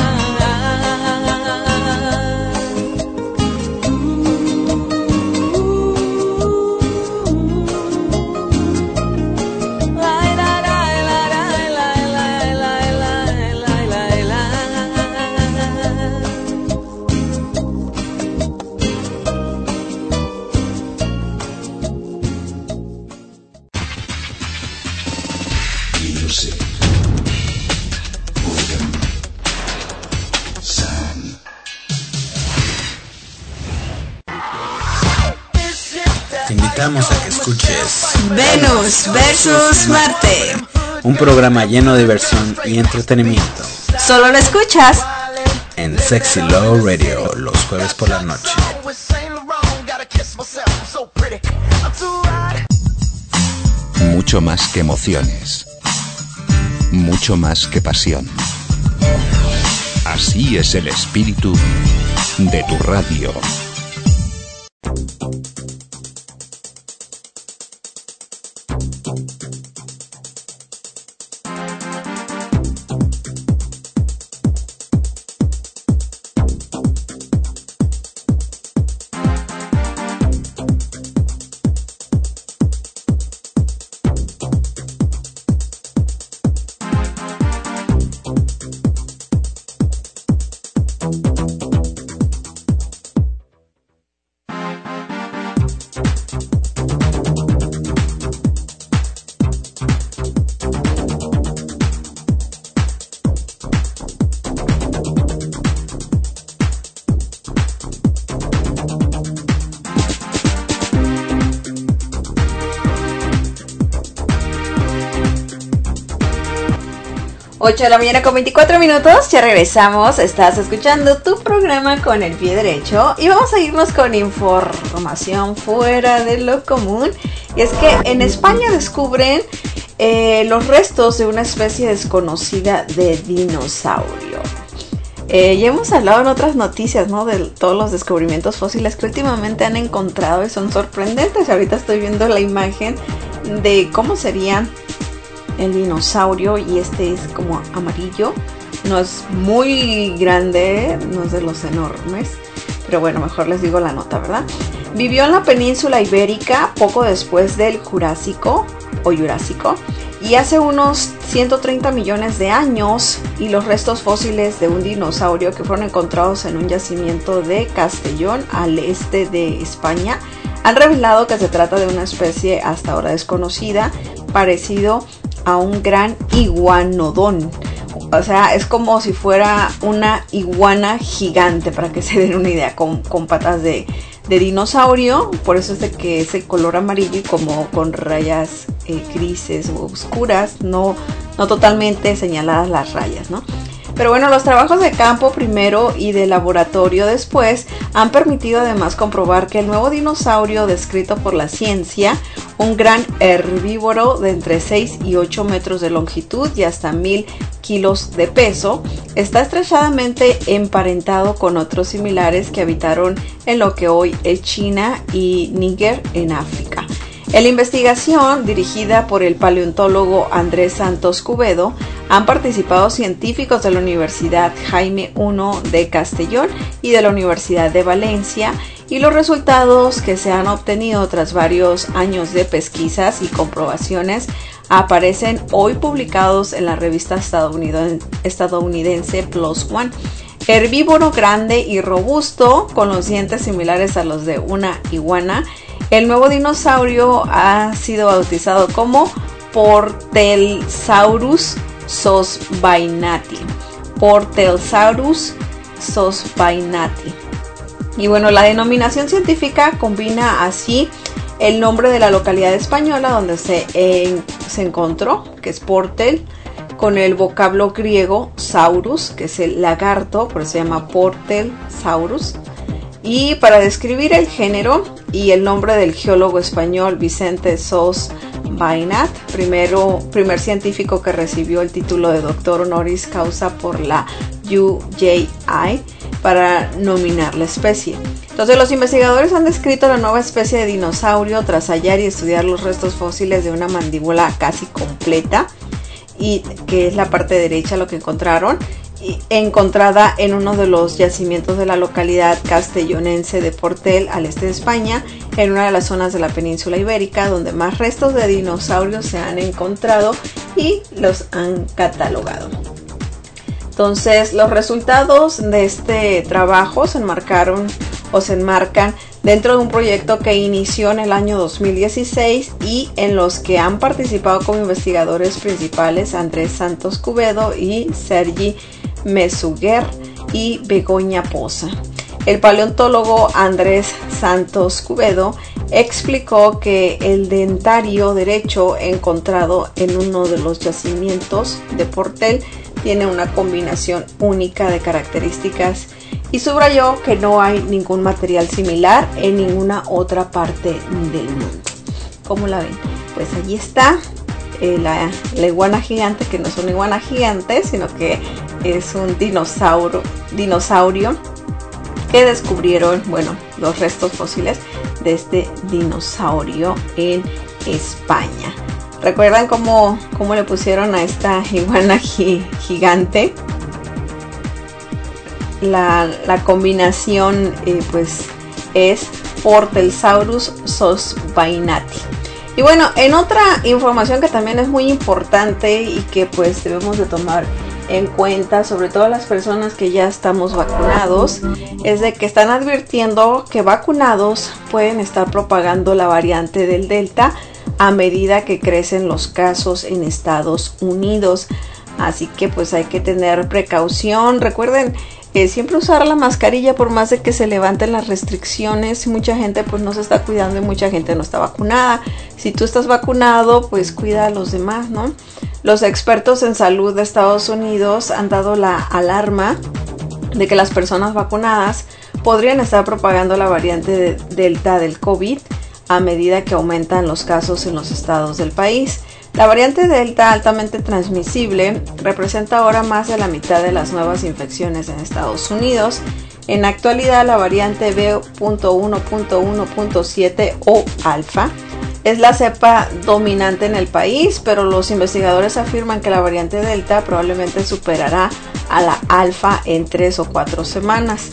Te invitamos a que escuches Venus versus Marte. un programa lleno de diversión y entretenimiento. Solo lo escuchas en Sexy Love Radio los jueves por la noche. Mucho más que emociones, mucho más que pasión. Así es el espíritu de tu radio. ocho de la mañana con veinticuatro minutos, ya regresamos, estás escuchando tu programa con el pie derecho y vamos a irnos con información fuera de lo común. Y es que en España descubren eh, los restos de una especie desconocida de dinosaurio. Eh, ya hemos hablado en otras noticias, ¿no? De todos los descubrimientos fósiles que últimamente han encontrado y son sorprendentes. Ahorita estoy viendo la imagen de cómo sería el dinosaurio y este es como amarillo, no es muy grande, no es de los enormes, pero bueno, mejor les digo la nota, ¿verdad? Vivió en la península ibérica poco después del Jurásico o Jurásico y hace unos ciento treinta millones de años, y los restos fósiles de un dinosaurio que fueron encontrados en un yacimiento de Castellón al este de España han revelado que se trata de una especie hasta ahora desconocida, parecido a un gran iguanodón. O sea, es como si fuera una iguana gigante, para que se den una idea, con, con patas de, de dinosaurio. Por eso es de que es el color amarillo y como con rayas eh, grises o oscuras, no, no totalmente señaladas las rayas, ¿no? Pero bueno, los trabajos de campo primero y de laboratorio después han permitido además comprobar que el nuevo dinosaurio descrito por la ciencia, un gran herbívoro de entre seis y ocho metros de longitud y hasta mil kilos de peso, está estrechamente emparentado con otros similares que habitaron en lo que hoy es China y Níger en África. En la investigación, dirigida por el paleontólogo Andrés Santos Cubedo, han participado científicos de la Universidad Jaime primero de Castellón y de la Universidad de Valencia, y los resultados que se han obtenido tras varios años de pesquisas y comprobaciones aparecen hoy publicados en la revista estadounidense, estadounidense PLOS ONE. Herbívoro grande y robusto, con los dientes similares a los de una iguana, el nuevo dinosaurio ha sido bautizado como Portelsaurus sosbainati. Portelsaurus sosbainati. Y bueno, la denominación científica combina así el nombre de la localidad española donde se, eh, se encontró, que es Portel, con el vocablo griego saurus, que es el lagarto, por eso se llama Portelsaurus. Y para describir el género y el nombre del geólogo español Vicente Sosbainat, primero, primer científico que recibió el título de doctor honoris causa por la U J I para nominar la especie. Entonces, los investigadores han descrito la nueva especie de dinosaurio tras hallar y estudiar los restos fósiles de una mandíbula casi completa, y que es la parte derecha lo que encontraron, y encontrada en uno de los yacimientos de la localidad castellonense de Portel, al este de España, en una de las zonas de la península ibérica donde más restos de dinosaurios se han encontrado y los han catalogado. Entonces, los resultados de este trabajo se enmarcaron o se enmarcan dentro de un proyecto que inició en el año dos mil dieciséis y en los que han participado como investigadores principales Andrés Santos Cubedo y Sergi Mesuguer y Begoña Poza. el paleontólogo Andrés Santos Cubedo explicó que el dentario derecho encontrado en uno de los yacimientos de Portel tiene una combinación única de características y subrayó que no hay ningún material similar en ninguna otra parte del mundo. ¿Cómo la ven? Pues allí está eh, la, la iguana gigante, que no es una iguana gigante, sino que es un dinosaurio, dinosaurio que descubrieron, bueno, los restos fósiles de este dinosaurio en España. ¿Recuerdan cómo, cómo le pusieron a esta iguana gi- gigante? La, la combinación eh, pues es Portelsaurus sosbainati. Y bueno, en otra información que también es muy importante y que pues debemos de tomar en cuenta, sobre todo las personas que ya estamos vacunados, es de que están advirtiendo que vacunados pueden estar propagando la variante del Delta a medida que crecen los casos en Estados Unidos. Así que pues hay que tener precaución. Recuerden eh, siempre usar la mascarilla por más de que se levanten las restricciones. Mucha gente pues no se está cuidando y mucha gente no está vacunada. Si tú estás vacunado, pues cuida a los demás, ¿no? Los expertos en salud de Estados Unidos han dado la alarma de que las personas vacunadas podrían estar propagando la variante de Delta del COVID a medida que aumentan los casos en los estados del país. La variante Delta, altamente transmisible, representa ahora más de la mitad de las nuevas infecciones en Estados Unidos. En la actualidad, la variante B punto uno punto uno punto siete o alfa es la cepa dominante en el país, pero los investigadores afirman que la variante Delta probablemente superará a la alfa en tres o cuatro semanas.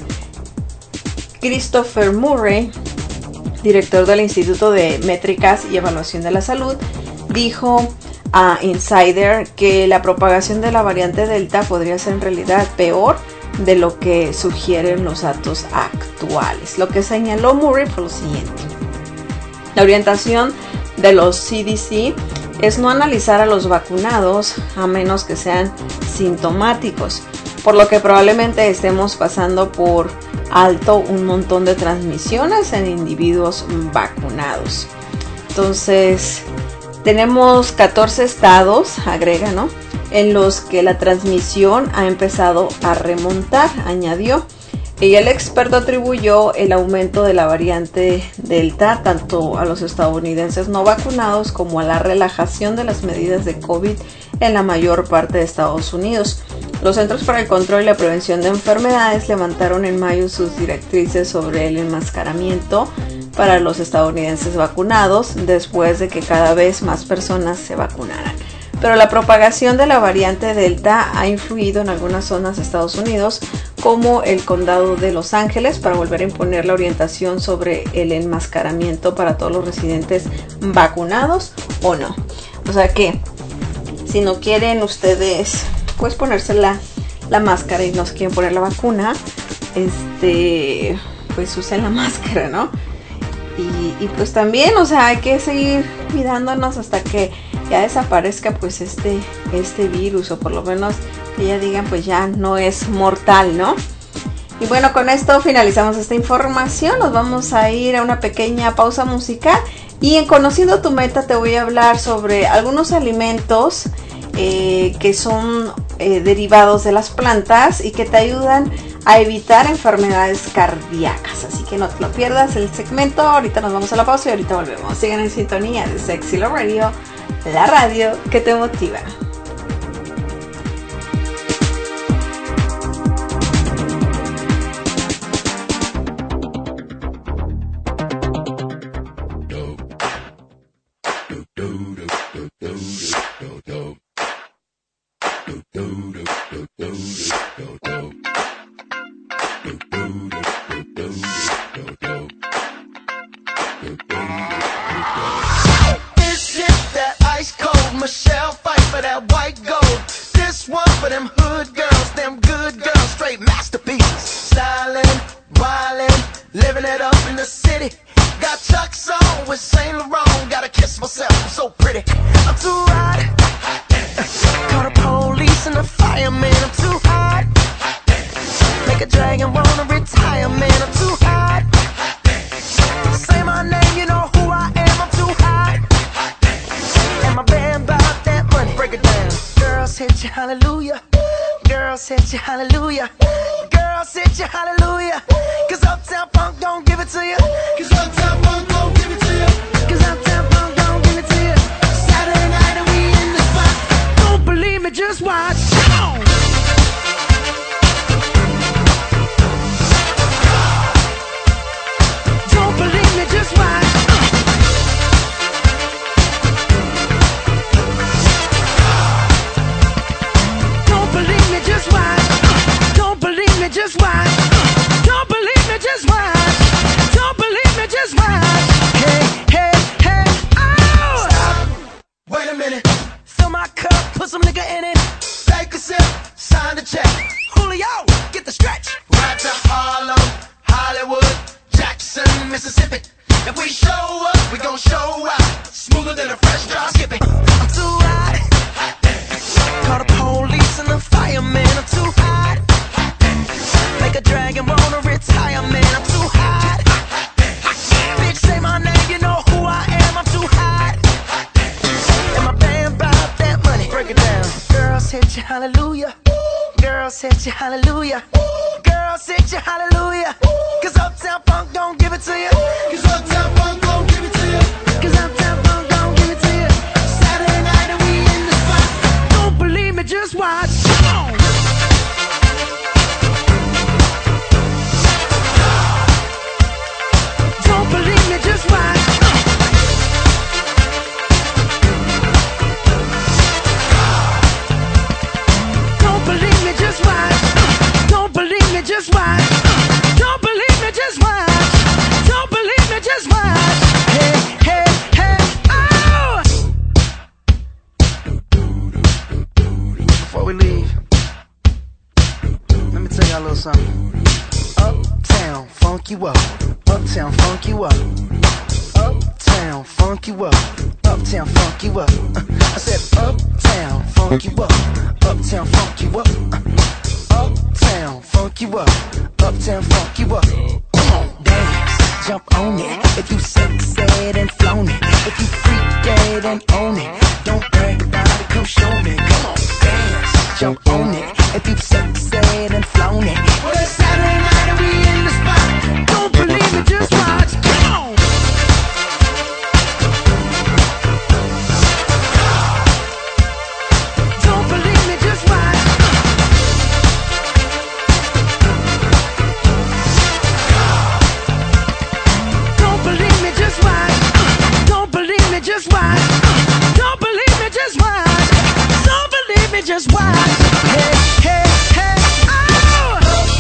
Christopher Murray, director del Instituto de Métricas y Evaluación de la Salud, dijo a Insider que la propagación de la variante Delta podría ser en realidad peor de lo que sugieren los datos actuales. Lo que señaló Murray fue lo siguiente: la orientación de los C D C es no analizar a los vacunados a menos que sean sintomáticos, por lo que probablemente estemos pasando por alto un montón de transmisiones en individuos vacunados. Entonces, tenemos catorce estados, agrega, ¿no?, en los que la transmisión ha empezado a remontar, añadió. Y el experto atribuyó el aumento de la variante Delta tanto a los estadounidenses no vacunados como a la relajación de las medidas de COVID en la mayor parte de Estados Unidos. Los Centros para el Control y la Prevención de Enfermedades levantaron en mayo sus directrices sobre el enmascaramiento para los estadounidenses vacunados después de que cada vez más personas se vacunaran. Pero la propagación de la variante Delta ha influido en algunas zonas de Estados Unidos, como el condado de Los Ángeles, para volver a imponer la orientación sobre el enmascaramiento para todos los residentes vacunados o no. O sea que, si no quieren ustedes pues ponerse la, la máscara y no se quieren poner la vacuna, este pues usen la máscara, ¿no? Y, y pues también, o sea, hay que seguir cuidándonos hasta que ya desaparezca pues este, este virus, o por lo menos que ya digan pues ya no es mortal, ¿no? Y bueno, con esto finalizamos esta información. Nos vamos a ir a una pequeña pausa musical y en Conociendo tu Meta te voy a hablar sobre algunos alimentos eh, que son eh, derivados de las plantas y que te ayudan a evitar enfermedades cardíacas. Así que no te lo pierdas el segmento. Ahorita nos vamos a la pausa y ahorita volvemos. Sigan en sintonía de Sexy Love Radio, la radio que te motiva. Dragon wanna retire, man. hallelujah. Girls hit you hallelujah. Girls hit you hallelujah. Cause Uptown Funk don't give it to you. Cause Uptown Funk don't give it to you. Cause Uptown Funk don't give it to you. Saturday night and we in the spot. Don't believe me, just watch. Don't believe me, just watch. Don't believe me, just watch. Don't believe me, just watch. Don't believe me, just watch. Don't believe me, just watch. Hey, hey, hey, oh! Stop. Wait a minute. Fill my cup, put some nigga in it. Take a sip, sign the check. Julio, get the stretch. Right to Harlem, Hollywood, Jackson, Mississippi. If we show up, we gon' show out. Smoother than a fresh drop skipping. I'm too hot. Hot damn. Call the police and the fireman. I'm too hot. Hot damn. Make a dragon wanna retire, man. I'm too hot. Hot damn. Bitch, say my name, you know who I am. I'm too hot. Hot damn. And my band bought that money. Break it down. Girls hit you, hallelujah. Girls hit you, hallelujah. Girls hit you, hallelujah. Cause Uptown Funk don't give it to you. Cause Uptown Funk don't give it to you. Cause Uptown Funk don't give it to you. Saturday night and we in the spot. Don't believe me, just watch. Don't believe me, just watch. Don't believe me, just watch. Don't believe me, just watch. Don't believe me, just watch. Don't believe me, just watch. Hey, hey, hey, oh! Before we leave, let me tell y'all a little something. Uptown, funk you up. Uptown, funk you up. Uptown, funk you up. Uptown, funk you up. Uh, I said uptown, funk you up. Uptown, funk you up. Uh, uptown, funk you up. Uptown, funk you up. Come on, dance, jump on it. If you sexed and flown it. If you freaked dead and own it. Don't brag about it, come show me. Come on, dance, jump on it. If you sexed and flown it. Well, it's Saturday night and we in the spot. Don't believe it, just watch. Come on. Don't believe me, just watch. Don't believe me, just watch. Don't believe me, just watch. Don't believe me, just watch. Don't believe me, just watch. Hey, hey, hey, oh!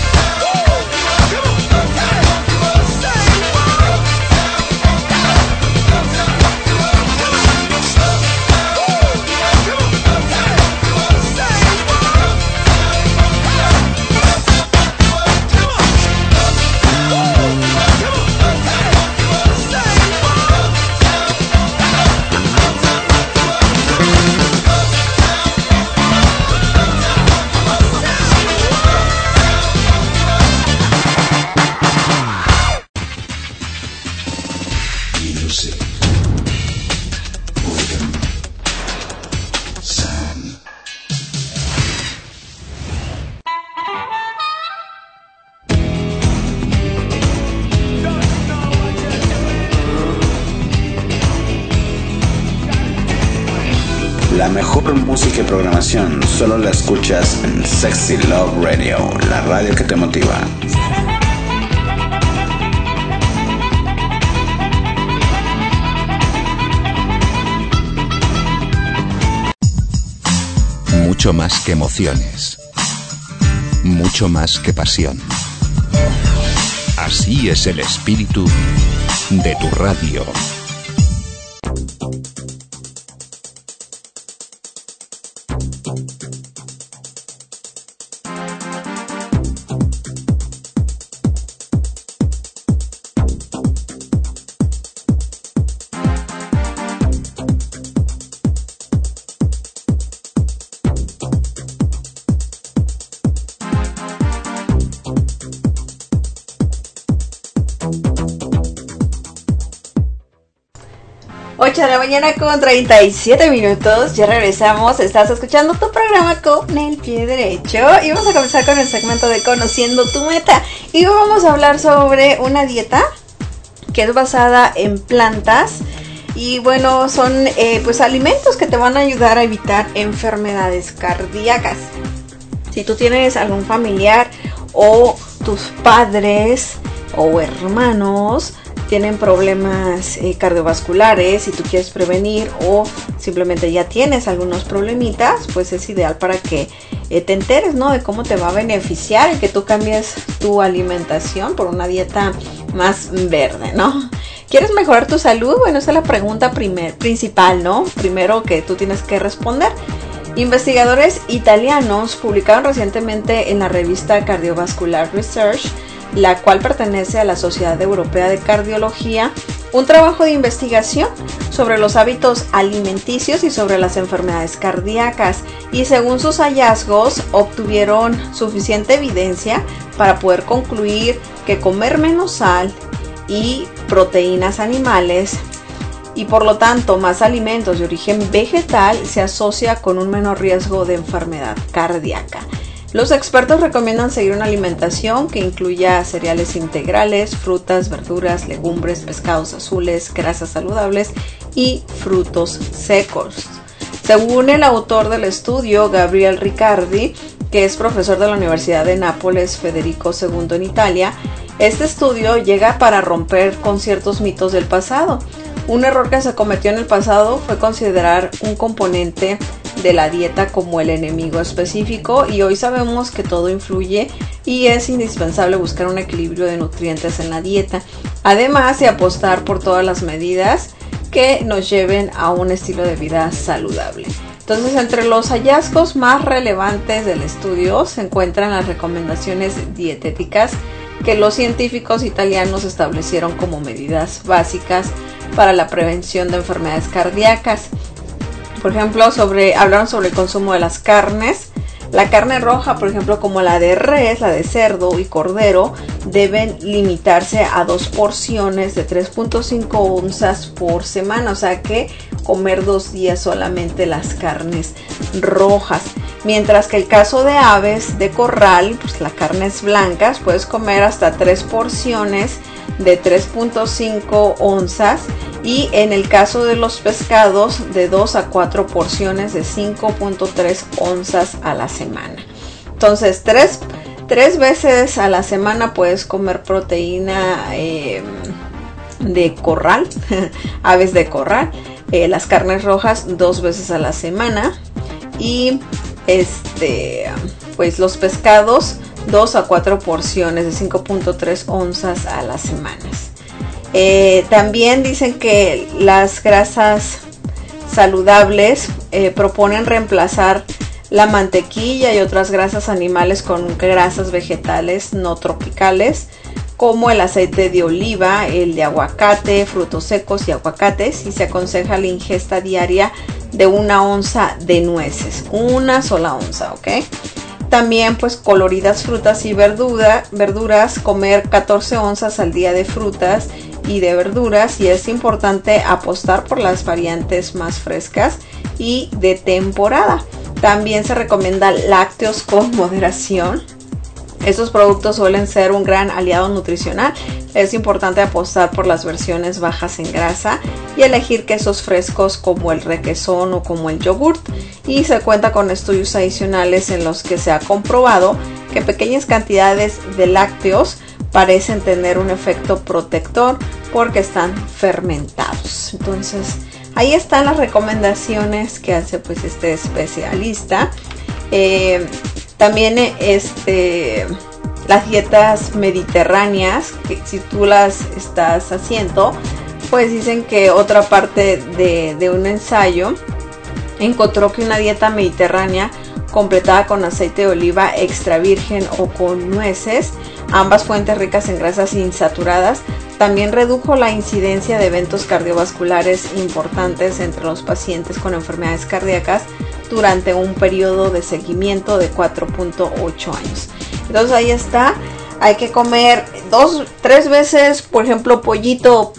La mejor música y programación solo la escuchas en Sexy Love Radio, la radio que te motiva. Mucho más que emociones. Mucho más que pasión. Así es el espíritu de tu radio. ocho de la mañana con treinta y siete minutos. Ya regresamos. Estás escuchando tu programa con el pie derecho. Y vamos a comenzar con el segmento de Conociendo tu Meta. Y hoy vamos a hablar sobre una dieta que es basada en plantas. Y bueno, son eh, pues alimentos que te van a ayudar a evitar enfermedades cardíacas. Si tú tienes algún familiar o tus padres o hermanos tienen problemas eh, cardiovasculares y tú quieres prevenir, o simplemente ya tienes algunos problemitas, pues es ideal para que eh, te enteres, ¿no?, de cómo te va a beneficiar y que tú cambies tu alimentación por una dieta más verde, ¿no? ¿Quieres mejorar tu salud? Bueno, esa es la pregunta primer, principal, ¿no? Primero que tú tienes que responder. Investigadores italianos publicaron recientemente en la revista Cardiovascular Research, la cual pertenece a la Sociedad Europea de Cardiología, un trabajo de investigación sobre los hábitos alimenticios y sobre las enfermedades cardíacas, y según sus hallazgos obtuvieron suficiente evidencia para poder concluir que comer menos sal y proteínas animales y por lo tanto más alimentos de origen vegetal se asocia con un menor riesgo de enfermedad cardíaca. Los expertos recomiendan seguir una alimentación que incluya cereales integrales, frutas, verduras, legumbres, pescados azules, grasas saludables y frutos secos. Según el autor del estudio, Gabriel Riccardi, que es profesor de la Universidad de Nápoles Federico segundo en Italia, este estudio llega para romper con ciertos mitos del pasado. Un error que se cometió en el pasado fue considerar un componente de la dieta como el enemigo específico, y hoy sabemos que todo influye y es indispensable buscar un equilibrio de nutrientes en la dieta, además de apostar por todas las medidas que nos lleven a un estilo de vida saludable. Entonces, entre los hallazgos más relevantes del estudio se encuentran las recomendaciones dietéticas que los científicos italianos establecieron como medidas básicas para la prevención de enfermedades cardíacas. Por ejemplo, sobre, hablaron sobre el consumo de las carnes. La carne roja, por ejemplo, como la de res, la de cerdo y cordero, deben limitarse a dos porciones de tres punto cinco onzas por semana. O sea que comer dos días solamente las carnes rojas. Mientras que el caso de aves de corral, pues las carnes blancas, puedes comer hasta tres porciones de tres punto cinco onzas, y en el caso de los pescados de dos a cuatro porciones de cinco punto tres onzas a la semana. Entonces tres, tres veces a la semana puedes comer proteína eh, de corral, aves de corral, eh, las carnes rojas dos veces a la semana, y este pues los pescados dos a cuatro porciones de cinco punto tres onzas a las semanas. Eh, también dicen que las grasas saludables eh, proponen reemplazar la mantequilla y otras grasas animales con grasas vegetales no tropicales, como el aceite de oliva, el de aguacate, frutos secos y aguacates, y se aconseja la ingesta diaria de una onza de nueces, una sola onza, ¿ok? También pues coloridas frutas y verdura, verduras, comer catorce onzas al día de frutas y de verduras, y es importante apostar por las variantes más frescas y de temporada. También se recomienda lácteos con moderación. Estos productos suelen ser un gran aliado nutricional. Es importante apostar por las versiones bajas en grasa y elegir quesos frescos como el requesón o como el yogurt. Y se cuenta con estudios adicionales en los que se ha comprobado que pequeñas cantidades de lácteos parecen tener un efecto protector porque están fermentados. Entonces, ahí están las recomendaciones que hace pues este especialista. Eh, también este, las dietas mediterráneas, que si tú las estás haciendo, pues dicen que otra parte de, de un ensayo encontró que una dieta mediterránea completada con aceite de oliva extra virgen o con nueces, ambas fuentes ricas en grasas insaturadas, también redujo la incidencia de eventos cardiovasculares importantes entre los pacientes con enfermedades cardíacas durante un periodo de seguimiento de cuatro punto ocho años. Entonces ahí está, hay que comer dos, tres veces, por ejemplo, pollito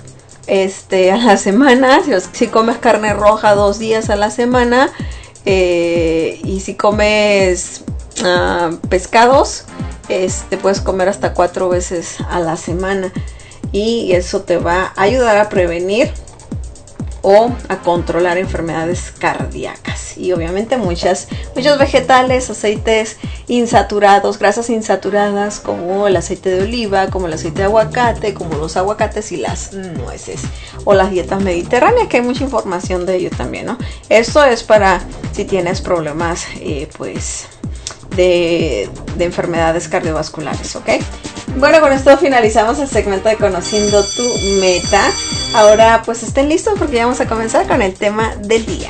este, a la semana. Si, si comes carne roja dos días a la semana. Eh, y si comes uh, pescados, este, puedes comer hasta cuatro veces a la semana. Y eso te va a ayudar a prevenir o a controlar enfermedades cardíacas. Y obviamente muchas, muchos vegetales, aceites insaturados, grasas insaturadas, como el aceite de oliva, como el aceite de aguacate, como los aguacates y las nueces, o las dietas mediterráneas, que hay mucha información de ello también, ¿no? Esto es para si tienes problemas eh, pues de, de enfermedades cardiovasculares, ¿ok? Bueno, con esto finalizamos el segmento de Conociendo tu Meta. Ahora pues estén listos porque ya vamos a comenzar con el tema del día.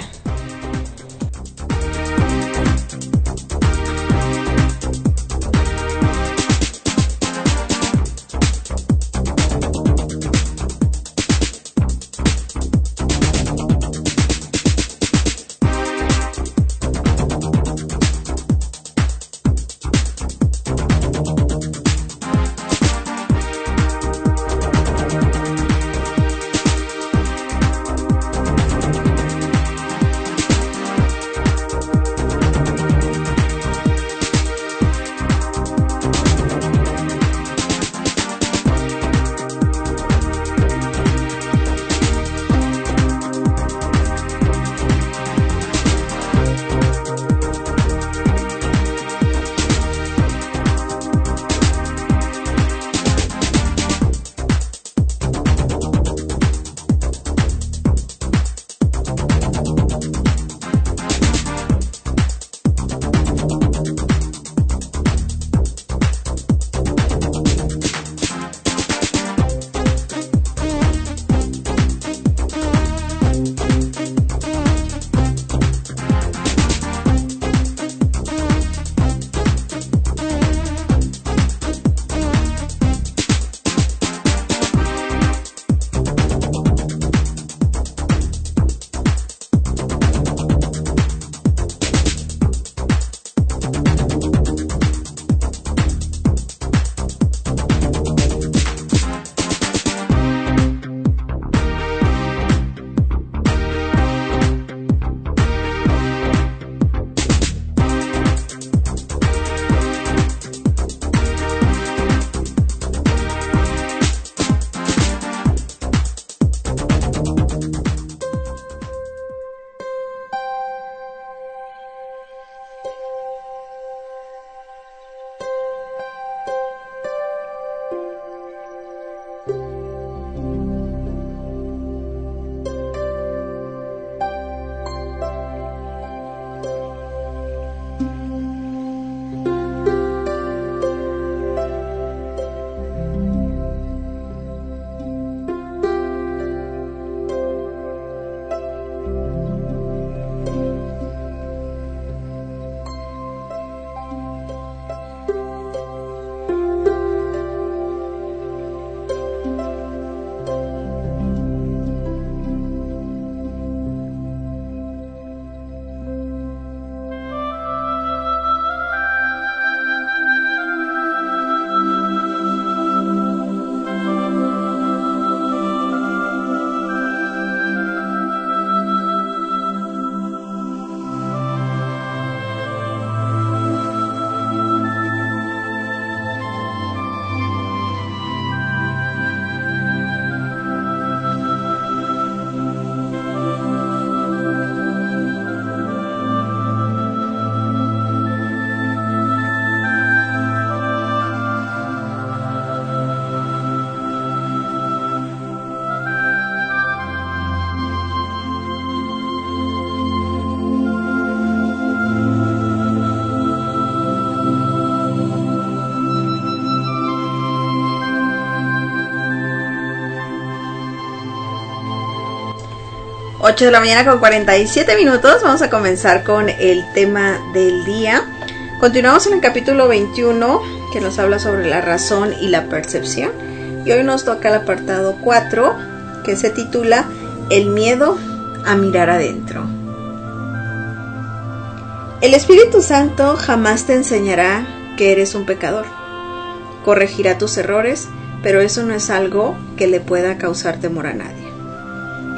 ocho de la mañana con cuarenta y siete minutos. Vamos a comenzar con el tema del día. Continuamos en el capítulo veintiuno, que nos habla sobre la razón y la percepción. Y hoy nos toca el apartado cuatro, que se titula El miedo a mirar adentro. El Espíritu Santo jamás te enseñará que eres un pecador. Corregirá tus errores, pero eso no es algo que le pueda causar temor a nadie.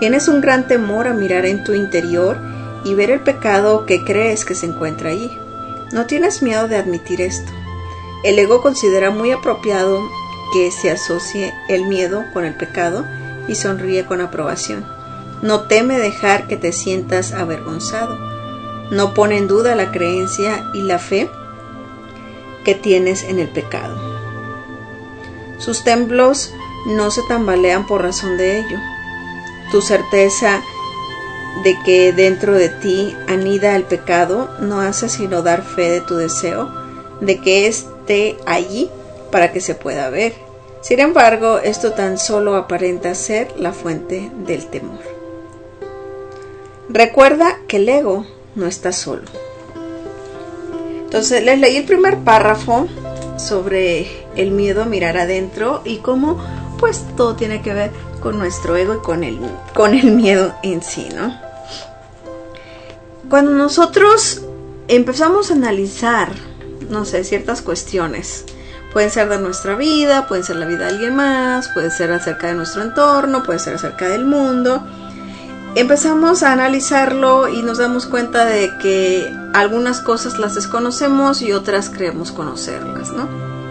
Tienes un gran temor a mirar en tu interior y ver el pecado que crees que se encuentra allí. No tienes miedo de admitir esto. El ego considera muy apropiado que se asocie el miedo con el pecado y sonríe con aprobación. No teme dejar que te sientas avergonzado. No pone en duda la creencia y la fe que tienes en el pecado. Sus templos no se tambalean por razón de ello. Tu certeza de que dentro de ti anida el pecado no hace sino dar fe de tu deseo de que esté allí para que se pueda ver. Sin embargo, esto tan solo aparenta ser la fuente del temor. Recuerda que el ego no está solo. Entonces les leí el primer párrafo sobre el miedo a mirar adentro y cómo pues todo tiene que ver con nuestro ego y con el, con el miedo en sí, ¿no? Cuando nosotros empezamos a analizar, no sé, ciertas cuestiones, pueden ser de nuestra vida, pueden ser la vida de alguien más, puede ser acerca de nuestro entorno, puede ser acerca del mundo, empezamos a analizarlo y nos damos cuenta de que algunas cosas las desconocemos y otras creemos conocerlas, ¿no?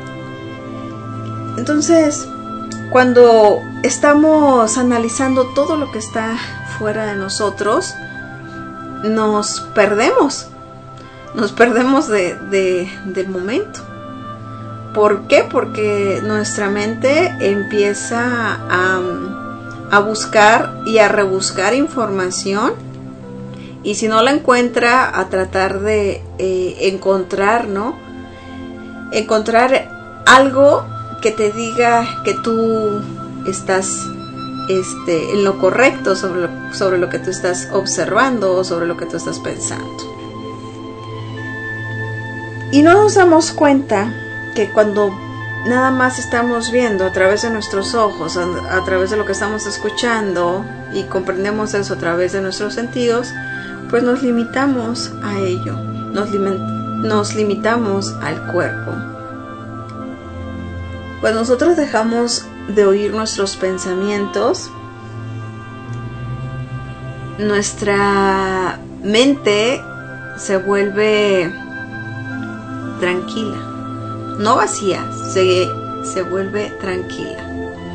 Entonces, cuando estamos analizando todo lo que está fuera de nosotros, nos perdemos, nos perdemos de, de, del momento. ¿Por qué? Porque nuestra mente empieza a, a buscar y a rebuscar información, y si no la encuentra, a tratar de eh, encontrar, ¿no? Encontrar algo que te diga que tú estás este, en lo correcto sobre lo, sobre lo que tú estás observando o sobre lo que tú estás pensando. Y no nos damos cuenta que cuando nada más estamos viendo a través de nuestros ojos, a, a través de lo que estamos escuchando, y comprendemos eso a través de nuestros sentidos, pues nos limitamos a ello, nos, lim- nos limitamos al cuerpo. Cuando nosotros dejamos de oír nuestros pensamientos, nuestra mente se vuelve tranquila, no vacía, se, se vuelve tranquila.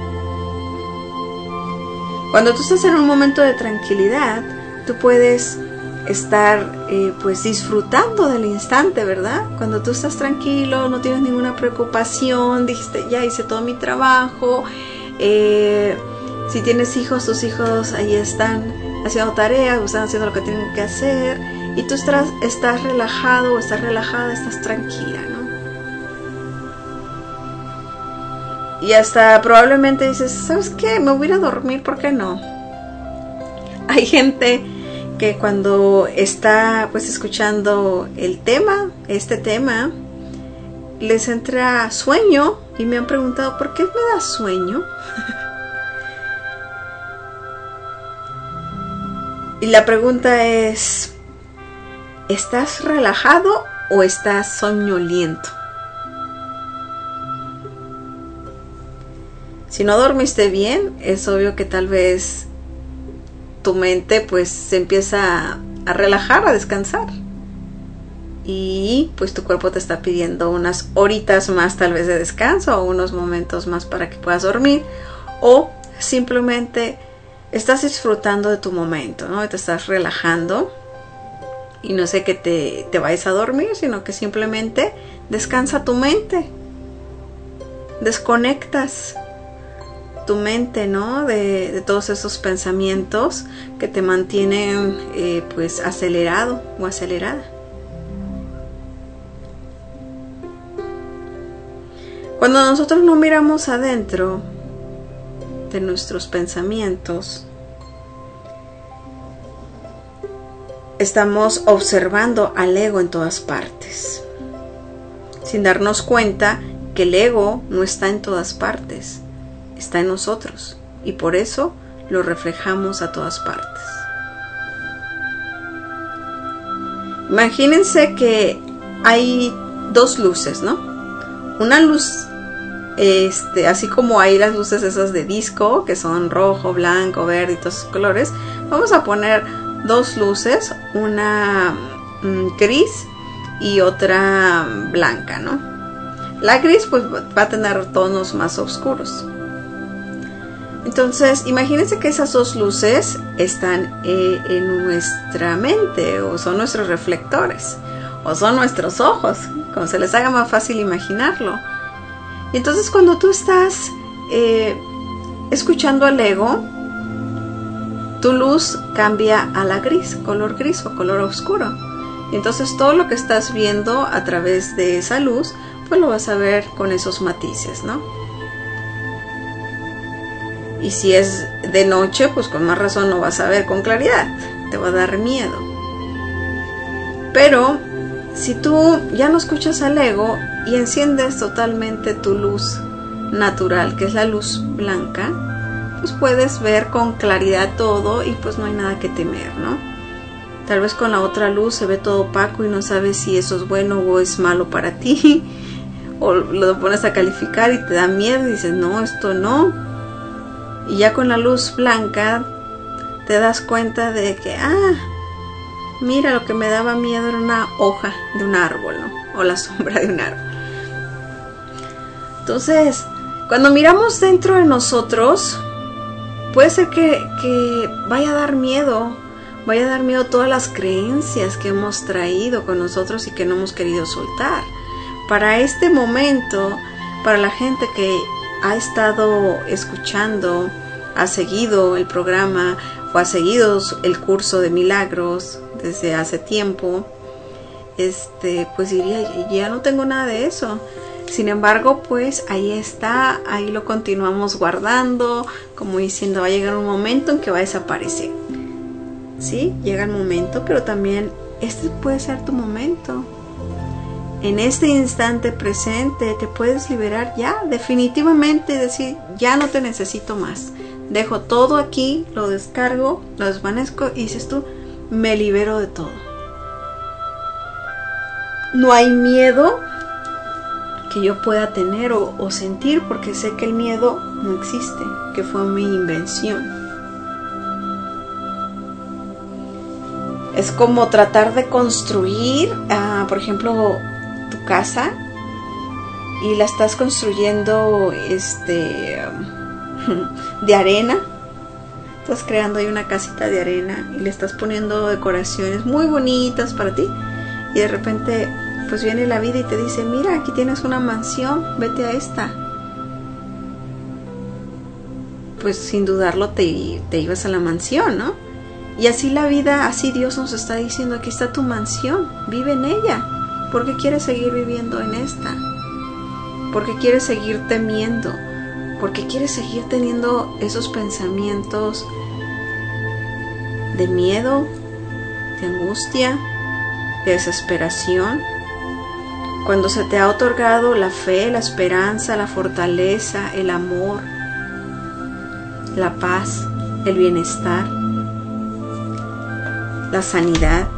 Cuando tú estás en un momento de tranquilidad, tú puedes estar eh, pues disfrutando del instante, ¿verdad? Cuando tú estás tranquilo, no tienes ninguna preocupación, dijiste, ya hice todo mi trabajo, eh, si tienes hijos, tus hijos ahí están haciendo tareas, o están haciendo lo que tienen que hacer, y tú estás, estás relajado o estás relajada, estás tranquila, ¿no? Y hasta probablemente dices, ¿sabes qué? Me voy a ir a dormir, ¿por qué no? Hay gente que cuando está pues escuchando el tema, este tema, les entra sueño y me han preguntado, ¿por qué me da sueño? Y la pregunta es, ¿estás relajado o estás soñoliento? Si no dormiste bien, es obvio que tal vez tu mente pues se empieza a relajar, a descansar, y pues tu cuerpo te está pidiendo unas horitas más tal vez de descanso o unos momentos más para que puedas dormir, o simplemente estás disfrutando de tu momento, ¿no? Te estás relajando y no sé que te, te vayas a dormir, sino que simplemente descansa tu mente, desconectas tu mente, ¿no? De, de todos esos pensamientos que te mantienen eh, pues acelerado o acelerada. Cuando nosotros no miramos adentro de nuestros pensamientos, estamos observando al ego en todas partes, sin darnos cuenta que el ego no está en todas partes, está en nosotros, y por eso lo reflejamos a todas partes. Imagínense que hay dos luces, ¿no? Una luz este, así como hay las luces esas de disco, que son rojo, blanco, verde y todos esos colores, vamos a poner dos luces, una mm, gris y otra blanca, ¿no? La gris pues va a tener tonos más oscuros. Entonces, imagínense que esas dos luces están eh, en nuestra mente, o son nuestros reflectores, o son nuestros ojos, como se les haga más fácil imaginarlo. Y entonces cuando tú estás eh, escuchando al ego, tu luz cambia a la gris, color gris o color oscuro. Y entonces todo lo que estás viendo a través de esa luz, pues lo vas a ver con esos matices, ¿no? Y si es de noche, pues con más razón no vas a ver con claridad, te va a dar miedo. Pero si tú ya no escuchas al ego y enciendes totalmente tu luz natural, que es la luz blanca, pues puedes ver con claridad todo y pues no hay nada que temer, ¿no? Tal vez con la otra luz se ve todo opaco y no sabes si eso es bueno o es malo para ti, o lo pones a calificar y te da miedo y dices, no, esto no. Y ya con la luz blanca te das cuenta de que, ah, mira, lo que me daba miedo era una hoja de un árbol, ¿no? O la sombra de un árbol. Entonces, cuando miramos dentro de nosotros, puede ser que, que vaya a dar miedo, vaya a dar miedo todas las creencias que hemos traído con nosotros y que no hemos querido soltar. Para este momento, para la gente que ha estado escuchando, ha seguido el programa o ha seguido el curso de milagros desde hace tiempo, este, pues diría, ya no tengo nada de eso. Sin embargo, pues ahí está, ahí lo continuamos guardando, como diciendo, va a llegar un momento en que va a desaparecer. Sí, llega el momento, pero también este puede ser tu momento. En este instante presente te puedes liberar ya, definitivamente, decir, ya no te necesito más. Dejo todo aquí, lo descargo, lo desvanezco y dices tú, me libero de todo. No hay miedo que yo pueda tener o, o sentir, porque sé que el miedo no existe, que fue mi invención. Es como tratar de construir, uh, por ejemplo, tu casa y la estás construyendo este de arena. Estás creando ahí una casita de arena y le estás poniendo decoraciones muy bonitas para ti, y de repente pues viene la vida y te dice, mira, aquí tienes una mansión, vete a esta. Pues sin dudarlo te, te ibas a la mansión, ¿no? Y así la vida, así Dios nos está diciendo, aquí está tu mansión, vive en ella. ¿Por qué quieres seguir viviendo en esta? ¿Por qué quieres seguir temiendo? ¿Por qué quieres seguir teniendo esos pensamientos de miedo, de angustia, de desesperación? Cuando se te ha otorgado la fe, la esperanza, la fortaleza, el amor, la paz, el bienestar, la sanidad.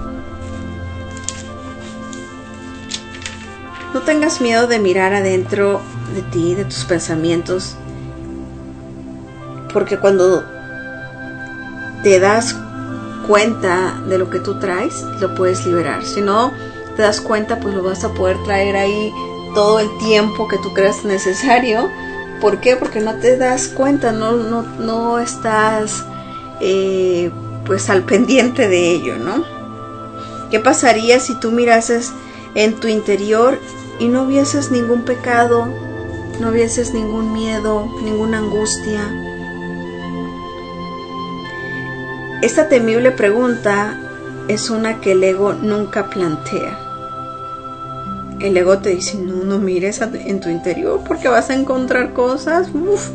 No tengas miedo de mirar adentro de ti, de tus pensamientos, porque cuando te das cuenta de lo que tú traes, lo puedes liberar. Si no te das cuenta, pues lo vas a poder traer ahí todo el tiempo que tú creas necesario. ¿Por qué? Porque no te das cuenta, no, no, no estás eh, pues al pendiente de ello, ¿no? ¿Qué pasaría si tú mirases en tu interior y no vieses ningún pecado, no vieses ningún miedo, ninguna angustia? Esta temible pregunta es una que el ego nunca plantea. El ego te dice, no, no mires en tu interior porque vas a encontrar cosas. Uf.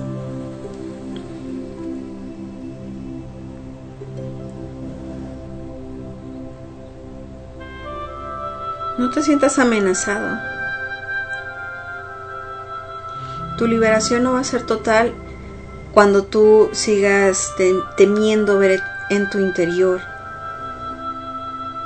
No te sientas amenazado. Tu liberación no va a ser total cuando tú sigas te- temiendo ver en tu interior.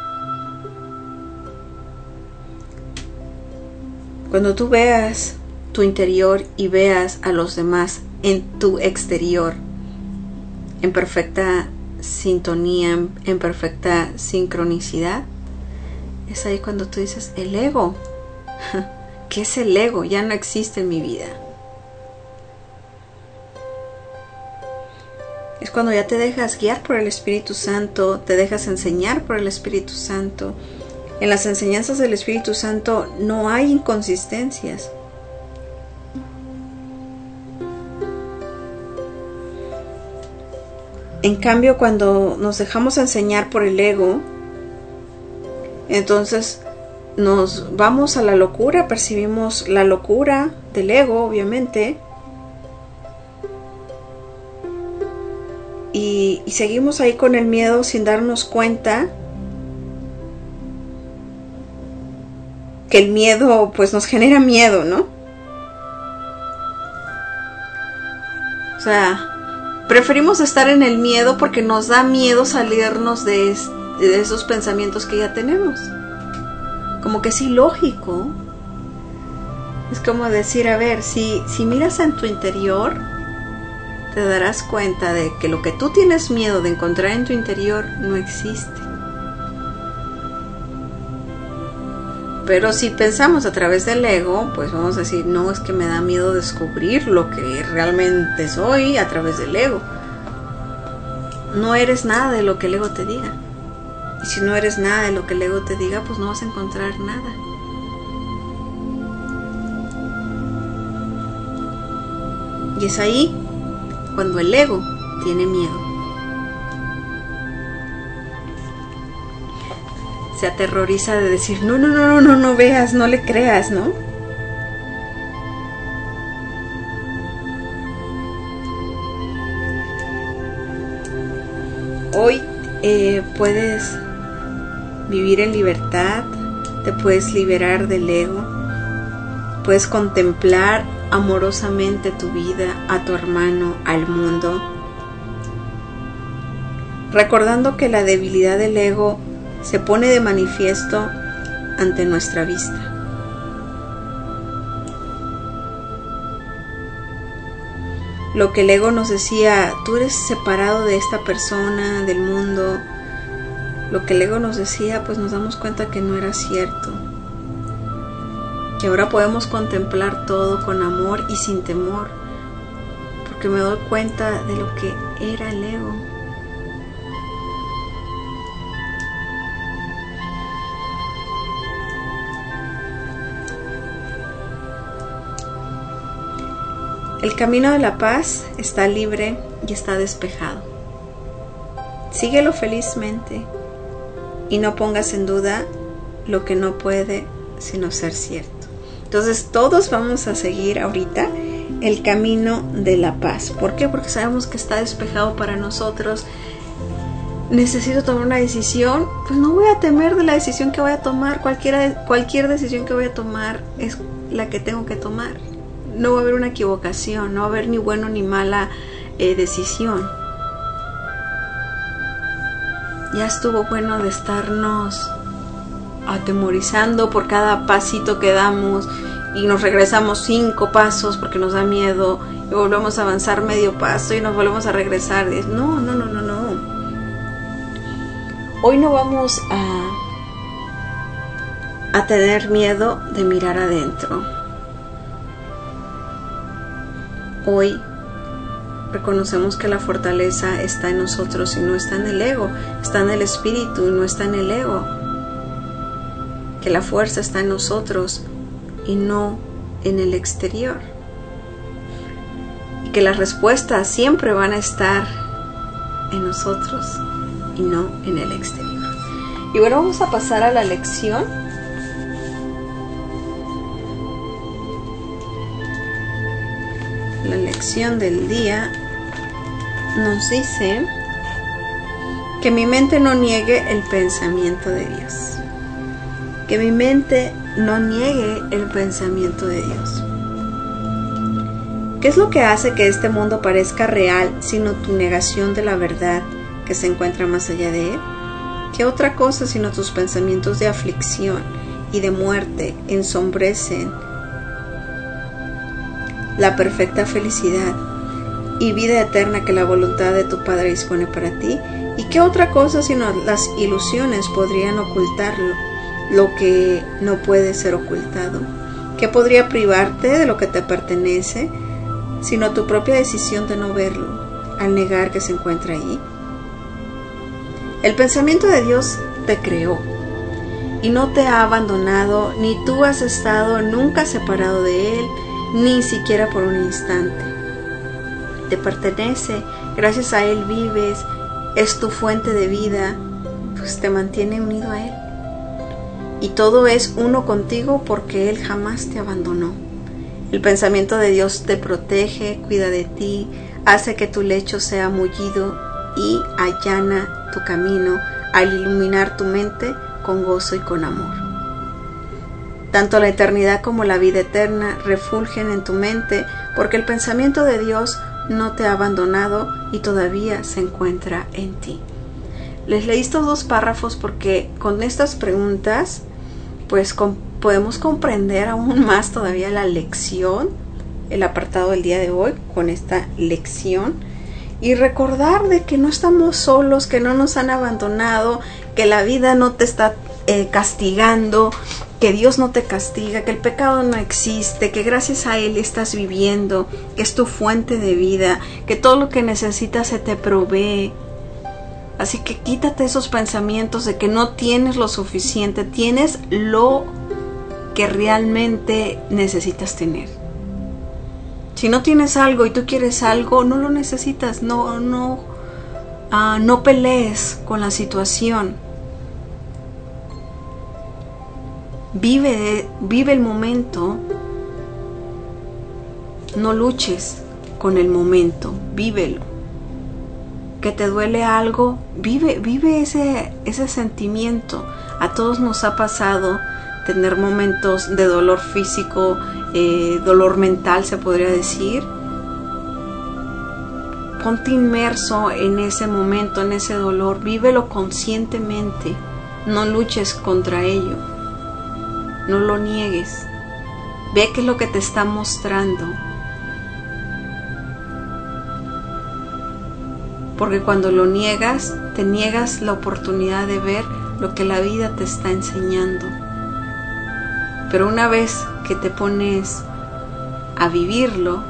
Cuando tú veas tu interior y veas a los demás en tu exterior, en perfecta sintonía, en, en perfecta sincronicidad, es ahí cuando tú dices, el ego, ¿qué es el ego? Ya no existe en mi vida. Es cuando ya te dejas guiar por el Espíritu Santo, te dejas enseñar por el Espíritu Santo. En las enseñanzas del Espíritu Santo no hay inconsistencias. En cambio, cuando nos dejamos enseñar por el ego, entonces nos vamos a la locura, percibimos la locura del ego, obviamente, y, y seguimos ahí con el miedo sin darnos cuenta que el miedo pues nos genera miedo, ¿no? O sea, preferimos estar en el miedo porque nos da miedo salirnos de, es, de esos pensamientos que ya tenemos. Como que es ilógico. Es como decir, a ver, si, si miras en tu interior, te darás cuenta de que lo que tú tienes miedo de encontrar en tu interior no existe. Pero si pensamos a través del ego, pues vamos a decir, no, es que me da miedo descubrir lo que realmente soy a través del ego. No eres nada de lo que el ego te diga. Y si no eres nada de lo que el ego te diga, pues no vas a encontrar nada. Y es ahí cuando el ego tiene miedo. Se aterroriza de decir, no, no, no, no, no, no veas, no le creas, ¿no? Hoy eh, puedes vivir en libertad, te puedes liberar del ego, puedes contemplar amorosamente tu vida, a tu hermano, al mundo, recordando que la debilidad del ego se pone de manifiesto ante nuestra vista. Lo que el ego nos decía, tú eres separado de esta persona, del mundo, lo que el ego nos decía, pues nos damos cuenta que no era cierto. Que ahora podemos contemplar todo con amor y sin temor, porque me doy cuenta de lo que era el ego. El camino de la paz está libre y está despejado. Síguelo felizmente y no pongas en duda lo que no puede sino ser cierto. Entonces todos vamos a seguir ahorita el camino de la paz. ¿Por qué? Porque sabemos que está despejado para nosotros. Necesito tomar una decisión, pues no voy a temer de la decisión que voy a tomar. Cualquiera, cualquier decisión que voy a tomar es la que tengo que tomar. No va a haber una equivocación, no va a haber ni buena ni mala eh, decisión. Ya estuvo bueno de estarnos atemorizando por cada pasito que damos y nos regresamos cinco pasos porque nos da miedo y volvemos a avanzar medio paso y nos volvemos a regresar. No, no, no, no, no. Hoy no vamos a, a tener miedo de mirar adentro. Hoy reconocemos que la fortaleza está en nosotros y no está en el ego, está en el espíritu y no está en el ego. Que la fuerza está en nosotros y no en el exterior. Y que las respuestas siempre van a estar en nosotros y no en el exterior. Y bueno, vamos a pasar a la lección. La lección del día nos dice que mi mente no niegue el pensamiento de Dios. Que mi mente no niegue el pensamiento de Dios. ¿Qué es lo que hace que este mundo parezca real sino tu negación de la verdad que se encuentra más allá de él? ¿Qué otra cosa sino tus pensamientos de aflicción y de muerte ensombrecen la perfecta felicidad y vida eterna que la voluntad de tu Padre dispone para ti. ¿Y qué otra cosa sino las ilusiones podrían ocultarlo, lo que no puede ser ocultado? ¿Qué podría privarte de lo que te pertenece, sino tu propia decisión de no verlo, al negar que se encuentra allí? El pensamiento de Dios te creó y no te ha abandonado, ni tú has estado nunca separado de Él, ni siquiera por un instante. Te pertenece, gracias a Él vives, es tu fuente de vida, pues te mantiene unido a Él. Y todo es uno contigo porque Él jamás te abandonó. El pensamiento de Dios te protege, cuida de ti, hace que tu lecho sea mullido y allana tu camino al iluminar tu mente con gozo y con amor. Tanto la eternidad como la vida eterna refulgen en tu mente porque el pensamiento de Dios no te ha abandonado y todavía se encuentra en ti. Les leí estos dos párrafos porque con estas preguntas pues com- podemos comprender aún más todavía la lección, el apartado del día de hoy con esta lección, y recordar de que no estamos solos, que no nos han abandonado, que la vida no te está eh, castigando, que Dios no te castiga, que el pecado no existe, que gracias a Él estás viviendo, que es tu fuente de vida, que todo lo que necesitas se te provee. Así que quítate esos pensamientos de que no tienes lo suficiente, tienes lo que realmente necesitas tener. Si no tienes algo y tú quieres algo, no lo necesitas, no, no, uh, no pelees con la situación. Vive, vive el momento, no luches con el momento, vívelo. Que te duele algo, vive, vive ese, ese sentimiento. A todos nos ha pasado tener momentos de dolor físico, eh, dolor mental se podría decir. Ponte inmerso en ese momento, en ese dolor, vívelo conscientemente, no luches contra ello, no lo niegues, ve qué es lo que te está mostrando. Porque cuando lo niegas, te niegas la oportunidad de ver lo que la vida te está enseñando. Pero una vez que te pones a vivirlo,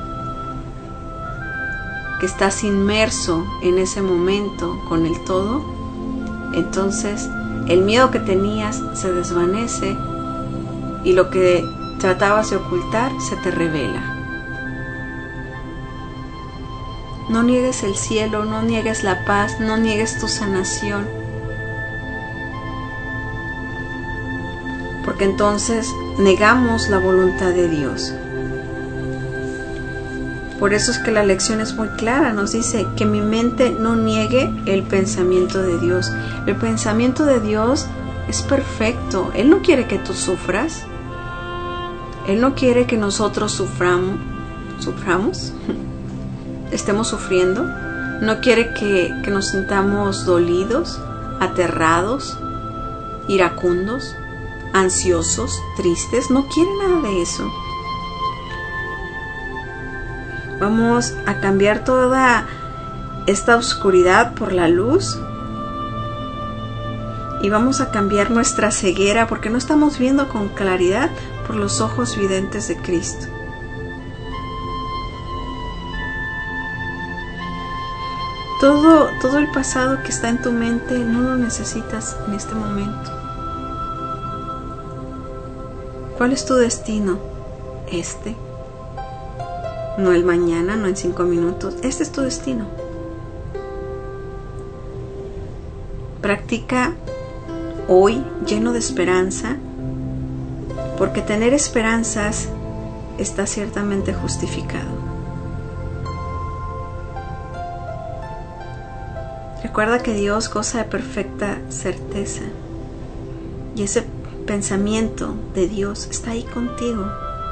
que estás inmerso en ese momento con el todo, entonces el miedo que tenías se desvanece y lo que tratabas de ocultar se te revela. No niegues el cielo, no niegues la paz, no niegues tu sanación. Porque entonces negamos la voluntad de Dios. Por eso es que la lección es muy clara, nos dice que mi mente no niegue el pensamiento de Dios. El pensamiento de Dios es perfecto. Él no quiere que tú sufras. Él no quiere que nosotros suframos. ¿Suframos? Estemos sufriendo, no quiere que, que nos sintamos dolidos, aterrados, iracundos, ansiosos, tristes, no quiere nada de eso. Vamos a cambiar toda esta oscuridad por la luz y vamos a cambiar nuestra ceguera porque no estamos viendo con claridad por los ojos videntes de Cristo. Todo, todo el pasado que está en tu mente no lo necesitas en este momento. ¿Cuál es tu destino? Este. No el mañana, no en cinco minutos. Este es tu destino. Practica hoy lleno de esperanza, porque tener esperanzas está ciertamente justificado. Recuerda que Dios goza de perfecta certeza y ese pensamiento de Dios está ahí contigo.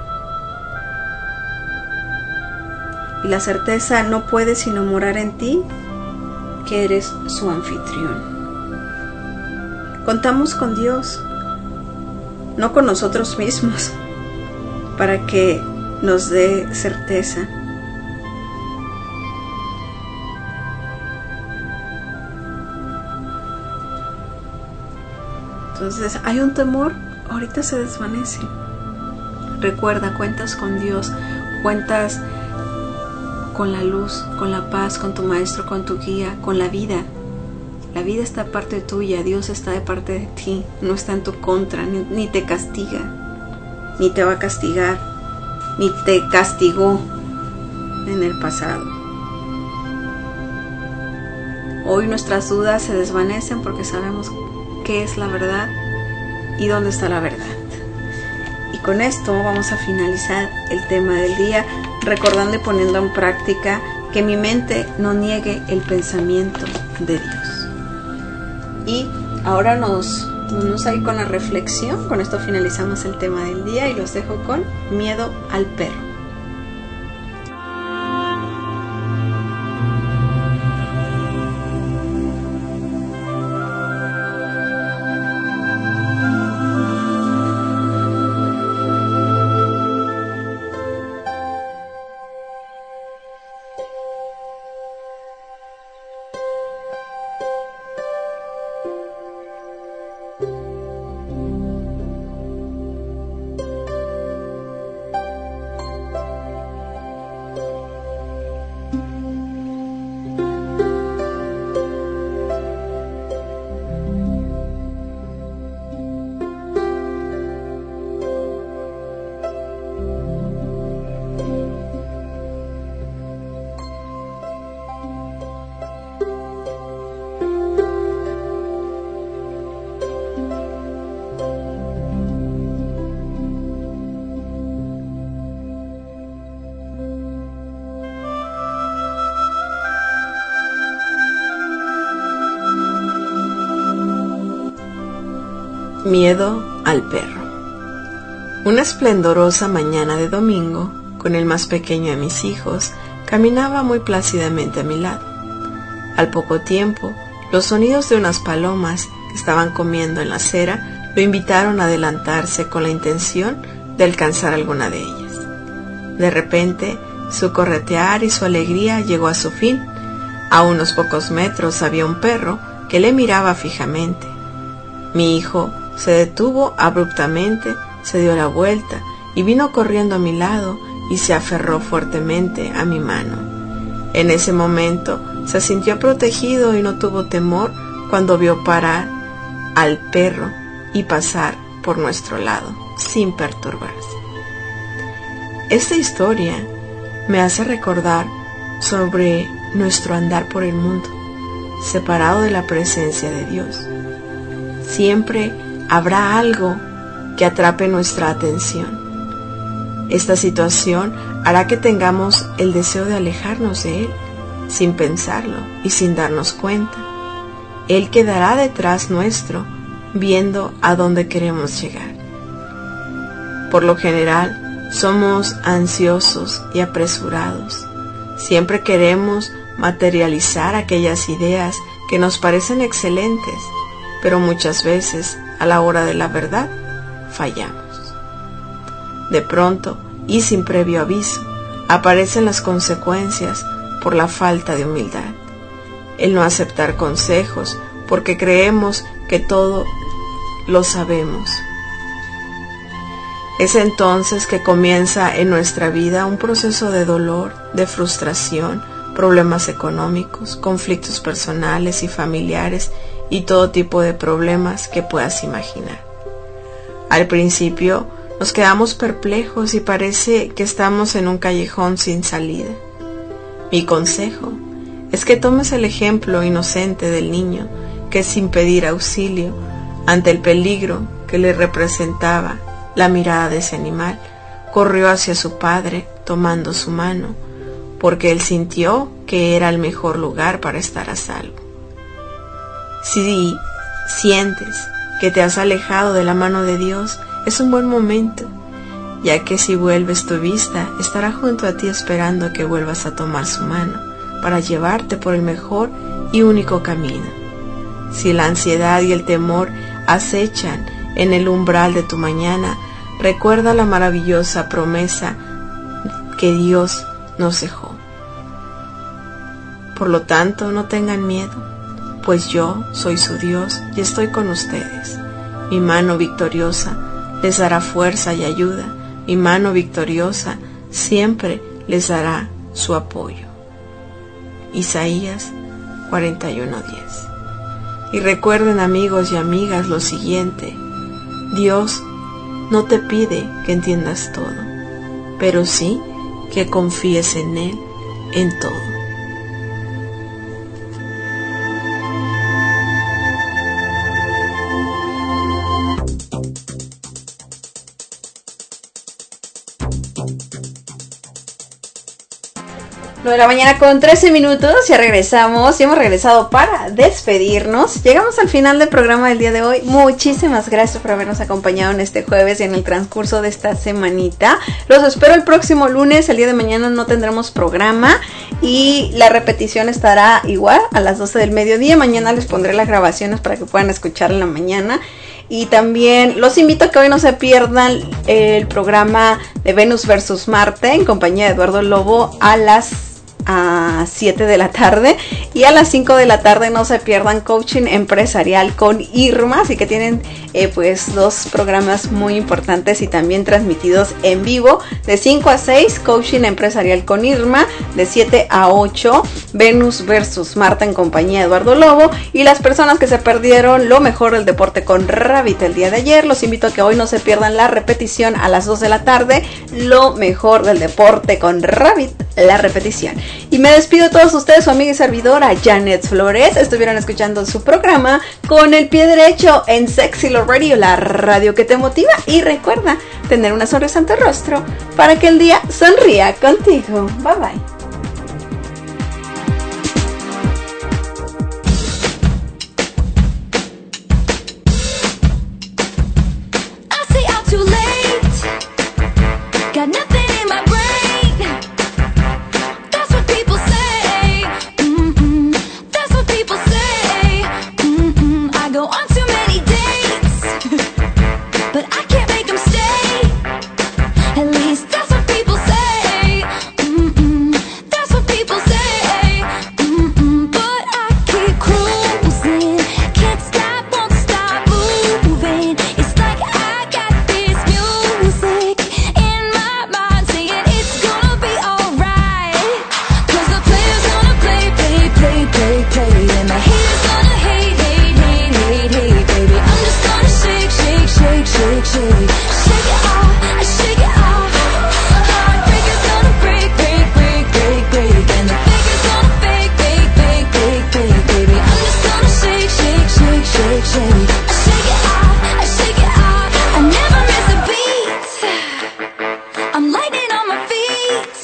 Y la certeza no puede sino morar en ti, que eres su anfitrión. Contamos con Dios, no con nosotros mismos, para que nos dé certeza. Entonces, hay un temor, ahorita se desvanece. Recuerda, cuentas con Dios, cuentas con la luz, con la paz, con tu maestro, con tu guía, con la vida. La vida está de parte tuya, Dios está de parte de ti, no está en tu contra, ni, ni te castiga, ni te va a castigar, ni te castigó en el pasado. Hoy nuestras dudas se desvanecen porque sabemos qué es la verdad y dónde está la verdad. Y con esto vamos a finalizar el tema del día, recordando y poniendo en práctica que mi mente no niegue el pensamiento de Dios. Y ahora nos vamos a ir con la reflexión. Con esto finalizamos el tema del día y los dejo con Miedo al perro. Miedo al perro. Una esplendorosa mañana de domingo, con el más pequeño de mis hijos, caminaba muy plácidamente a mi lado. Al poco tiempo, los sonidos de unas palomas que estaban comiendo en la acera lo invitaron a adelantarse con la intención de alcanzar alguna de ellas. De repente, su corretear y su alegría llegó a su fin. A unos pocos metros había un perro que le miraba fijamente. Mi hijo se detuvo abruptamente, se dio la vuelta y vino corriendo a mi lado y se aferró fuertemente a mi mano. En ese momento se sintió protegido y no tuvo temor cuando vio parar al perro y pasar por nuestro lado sin perturbarse. Esta historia me hace recordar sobre nuestro andar por el mundo, separado de la presencia de Dios. Siempre habrá algo que atrape nuestra atención. Esta situación hará que tengamos el deseo de alejarnos de Él, sin pensarlo y sin darnos cuenta. Él quedará detrás nuestro, viendo a dónde queremos llegar. Por lo general, somos ansiosos y apresurados. Siempre queremos materializar aquellas ideas que nos parecen excelentes, pero muchas veces, a la hora de la verdad, fallamos. De pronto, y sin previo aviso, aparecen las consecuencias por la falta de humildad. El no aceptar consejos porque creemos que todo lo sabemos. Es entonces que comienza en nuestra vida un proceso de dolor, de frustración, problemas económicos, conflictos personales y familiares y todo tipo de problemas que puedas imaginar. Al principio nos quedamos perplejos y parece que estamos en un callejón sin salida. Mi consejo es que tomes el ejemplo inocente del niño que sin pedir auxilio ante el peligro que le representaba la mirada de ese animal, corrió hacia su padre tomando su mano, porque él sintió que era el mejor lugar para estar a salvo. Si sientes que te has alejado de la mano de Dios, es un buen momento, ya que si vuelves tu vista, estará junto a ti esperando que vuelvas a tomar su mano para llevarte por el mejor y único camino. Si la ansiedad y el temor acechan en el umbral de tu mañana, recuerda la maravillosa promesa que Dios nos dejó. Por lo tanto, no tengan miedo, pues yo soy su Dios y estoy con ustedes. Mi mano victoriosa les dará fuerza y ayuda. Mi mano victoriosa siempre les dará su apoyo. Isaías cuarenta y uno diez. Y recuerden, amigos y amigas, lo siguiente: Dios no te pide que entiendas todo, pero sí que confíes en Él en todo. nueve de la mañana con trece minutos, ya regresamos, ya hemos regresado para despedirnos. Llegamos al final del programa del día de hoy. Muchísimas gracias por habernos acompañado en este jueves y en el transcurso de esta semanita. Los espero el próximo lunes. El día de mañana no tendremos programa y la repetición estará igual a las doce del mediodía. Mañana les pondré las grabaciones para que puedan escuchar en la mañana. Y también los invito a que hoy no se pierdan el programa de Venus versus Marte en compañía de Eduardo Lobo a las a siete de la tarde, y a las cinco de la tarde no se pierdan Coaching Empresarial con Irma, así que tienen eh, pues dos programas muy importantes y también transmitidos en vivo. De cinco a seis Coaching Empresarial con Irma, de siete a ocho Venus versus Marte en compañía de Eduardo Lobo, y las personas que se perdieron lo mejor del deporte con Rabbit el día de ayer, los invito a que hoy no se pierdan la repetición a las dos de la tarde, lo mejor del deporte con Rabbit, la repetición. Y me despido de todos ustedes, su amiga y servidora Janet Flores. Estuvieron escuchando su programa Con el Pie Derecho en Sexy Love Radio, la radio que te motiva. Y recuerda tener una sonrisa en tu rostro para que el día sonría contigo. Bye bye. Got nothing in my brain. That's what people say. Mm-mm. That's what people say. Mm-mm. I go on too many dates, but I can't make them stay. At least that's what people say. Mm-mm. That's what people say. Mm-mm. But I keep cruising, can't stop, won't stop moving. It's like I got this music in my mind saying it's gonna be alright. Cause the player's gonna play, play, play, play, play. And the haters gonna hate, hate, hate, hate, hate, baby. I'm just gonna shake, shake, shake, shake, shake. Shake it off, I shake it off. Heartbreaker's gonna break, break, break, break, break. And the faker's gonna fake, fake, fake, fake, fake, baby. I'm just gonna shake, shake, shake, shake, shake. I shake it off, I shake it off. I never miss a beat. I'm lightning on my feet,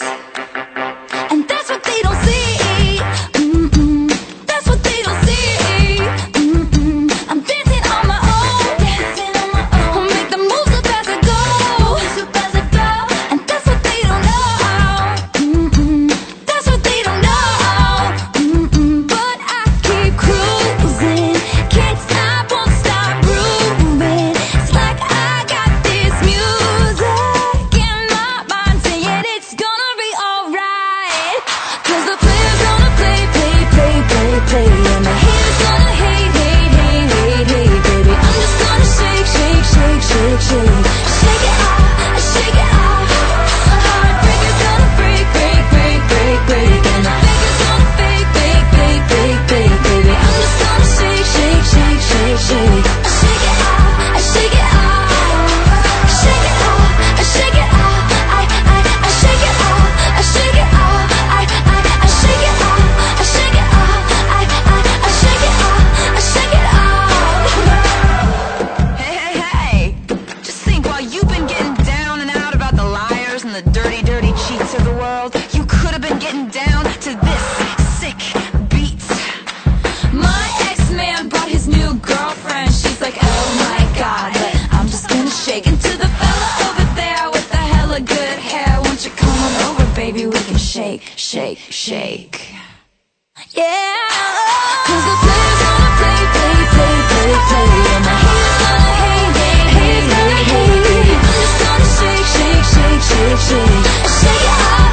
and that's what they don't see. Mm-mm. That's what they don't see. Mm-mm. I'm dancing on my own, dancing on my own. Make the moves up as I go, up as I go. And that's what they don't know. Mm-mm. That's what they don't know. Mm-mm. But I keep cruising, can't stop, won't stop grooving. It's like I got this music in my mind saying it's gonna be alright. Cause the player's gonna play, play, play, play, play. And the haters gonna hate, hate, hate, hate, hate, baby. I'm just gonna shake, shake, shake, shake, shake. Shake it off, I shake it off. Heartbreaker's gonna break, break, break, break, break. And the faker's gonna fake, fake, fake, fake, fake, baby. I'm just gonna shake, shake, shake, shake, shake. I shake it off, I shake it off. Shake it off, I shake it off. I, I, I shake it off, I shake it off. I, I, I shake it off, I shake it off. I, I, I shake it off, I shake it off. Hey, hey, hey! Just think, while you've been getting down and out about the liars and the dirty, dirty cheats of the world, you could have been getting down to this sick beat. My ex-man brought his new girlfriend. She's like, oh my god, but I'm just gonna shake into the fella over there with the hella good hair. Won't you come on over, baby? We can shake, shake, shake. Yeah. Cause the player's gonna play, play, play, play, play. And the haters gonna hate, hate, hate, hate, hate. I'm just gonna shake, shake, shake, shake, shake. Shake it off.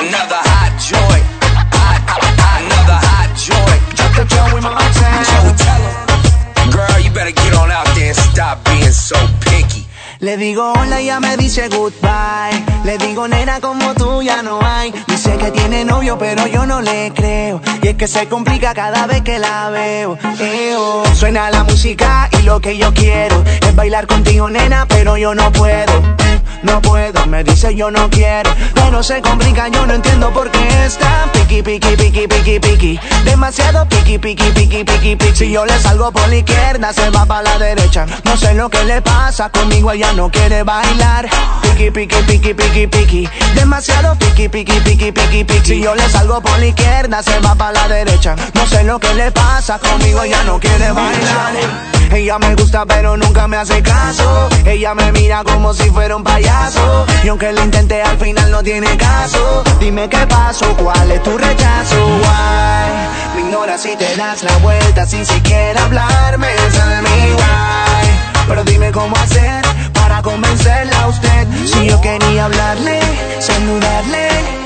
Another hot joint. Hot, hot, another hot joint. Drop the Joey Montana. Joey, tell him. Girl, you better get on out there and stop being so picky. Le digo hola y ella me dice goodbye. Le digo nena como tú ya no hay. Dice que tiene novio pero yo no le creo. Y es que se complica cada vez que la veo. Eo. Suena la música y lo que yo quiero es bailar contigo nena pero yo no puedo. No puedo, me dice yo no quiero. Pero se complica, yo no entiendo por qué está piqui, piqui, piqui, piqui, piqui. Demasiado piqui, piqui, piqui, piqui, piqui. Si yo le salgo por la izquierda, se va para la derecha. No sé lo que le pasa, conmigo ella no quiere bailar. Piqui, piqui, piqui, piqui, piqui. Demasiado piqui, piqui, piqui, piqui, piqui. Si yo le salgo por la izquierda, se va para la derecha. No sé lo que le pasa, conmigo ella no quiere bailar. Ella me gusta pero nunca me hace caso. Ella me mira como si fuera un payaso. Y aunque lo intenté al final no tiene caso. Dime qué pasó, cuál es tu rechazo. Why? Me ignoras y te das la vuelta sin siquiera hablarme. Tell me why. Pero dime cómo hacer para convencerla a usted. Si yo quería hablarle, saludarle,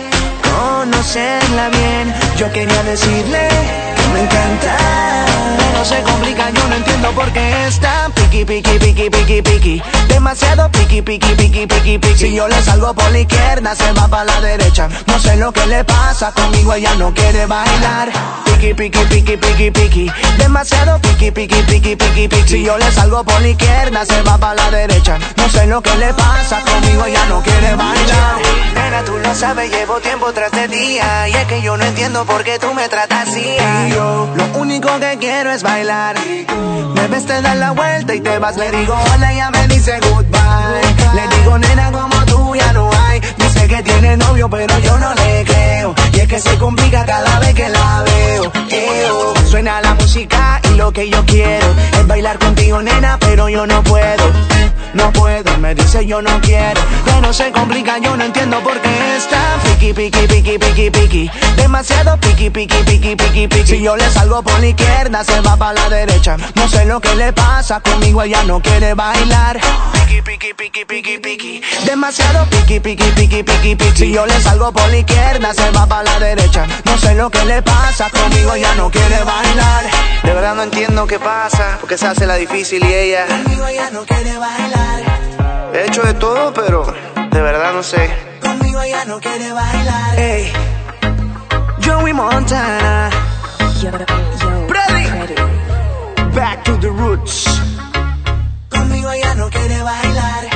conocerla bien. Yo quería decirle que me encanta. Pero se complica, yo no entiendo por qué está piqui, piqui, piqui, piqui, piqui. Demasiado piqui, piqui, piqui, piqui, piqui. Si yo le salgo por la izquierda, se va para la derecha. No sé lo que le pasa, conmigo ella no quiere bailar. Piqui, piqui, piqui, piqui, piqui. Demasiado piqui, piqui, piqui, piqui, piqui. Si yo le salgo por la izquierda, se va para la derecha. No sé lo que le pasa, conmigo ella no quiere bailar. Nena, tú lo sabes, llevo tiempo tras de día. Y es que yo no entiendo por qué tú me tratas así. Y yo, lo único que quiero es bailar. Me ves, te das la vuelta y te vas. Le digo hola y ella me dice goodbye. Le digo nena como tú ya no hay. Dice que tiene novio pero yo no le creo. Y es que se complica cada vez que la veo. Eo. Suena la música y lo que yo quiero es bailar contigo nena pero yo no puedo. No puedo, me dice yo no quiero. Pero se complica, yo no entiendo por qué está piqui, piqui, piqui, piqui, piqui. Demasiado piqui, piqui, piqui, piqui, piqui. Si yo le salgo por la izquierda, se va para la derecha. No sé lo que le pasa, conmigo ella no quiere bailar. Piqui, piqui, piqui, piqui, piqui. Demasiado piqui, piqui, piqui, piqui, piqui. Si yo le salgo por la izquierda, se va para la derecha. No sé lo que le pasa, conmigo ella no quiere bailar. De verdad no entiendo qué pasa, porque se hace la difícil y ella conmigo ella no quiere bailar. He hecho de todo, pero de verdad no sé. Conmigo ella no quiere bailar. Hey, Joey Montana. Yo, yo, Freddy. Back to the roots. Conmigo ella no quiere bailar.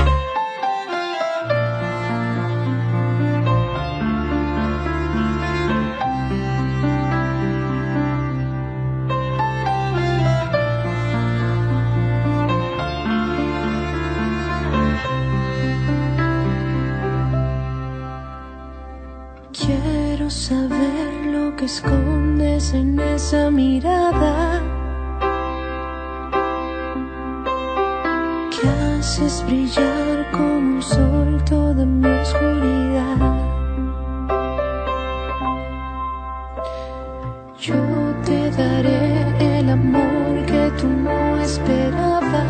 Quiero saber lo que escondes en esa mirada que haces brillar como un sol toda mi oscuridad. Yo te daré el amor que tú no esperabas.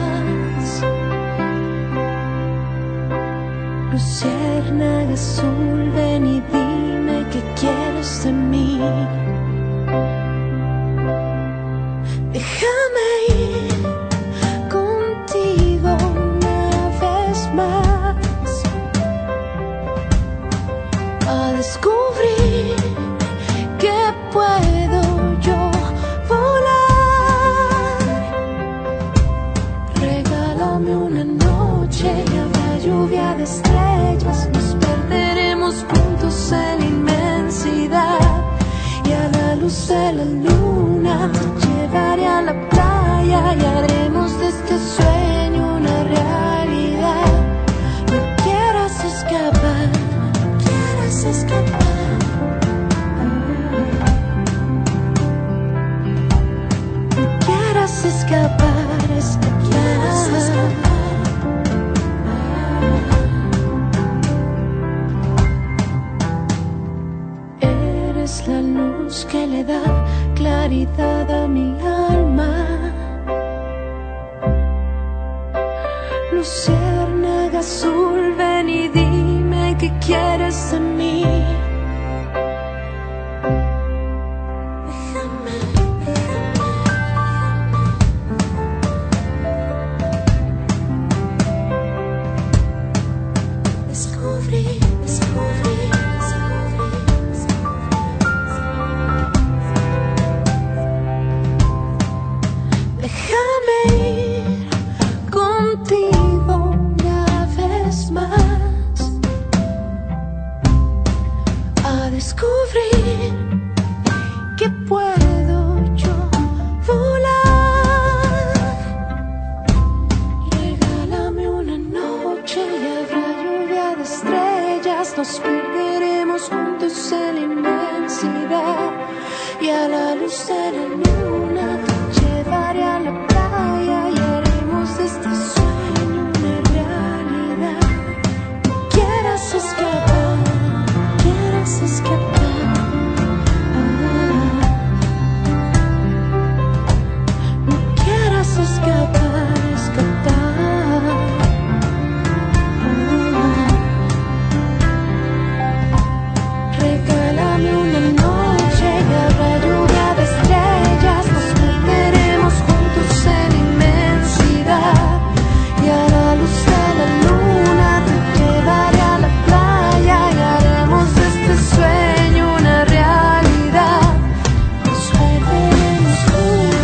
Luciérnaga azul, ven y dime qué quieres de mí. Déjame ir contigo una vez más a descubrir que puedo yo volar. Regálame una noche y habrá lluvia de estrellas. Nos perderemos juntos en la inmensidad y a la luz de la luna te llevaré a la playa y haremos de este sueño una realidad. No quieras escapar, no quieras escapar. No quieras escapar, escapar. Eres la luz que le da claridad a mi alma. Luciérnaga azul, ven y dime qué quieres de mí. descubrí que puedo yo volar. Regálame una noche y habrá lluvia de estrellas. Nos perderemos juntos en la inmensidad. Y a la luz de la luna te llevaré a la playa y haremos de este sueño una realidad. No quieras escapar, no quieras escapar. Escapar, escapar. Regálame una noche y habrá lluvia de estrellas. Nos perderemos juntos en la inmensidad. Y a la luz de la luna te llevaré a la playa y haremos de este sueño una realidad. Nos perderemos juntos.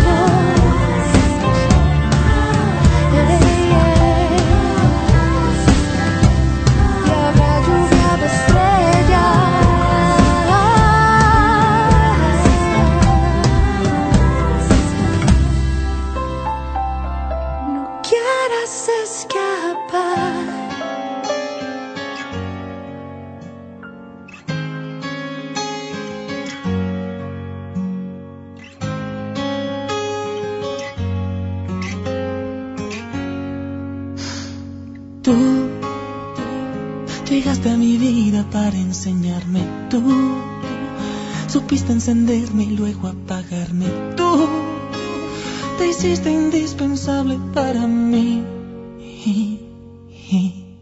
Tú llegaste a mi vida para enseñarme. Tú supiste encenderme y luego apagarme. Tú te hiciste indispensable para mí. Y, y,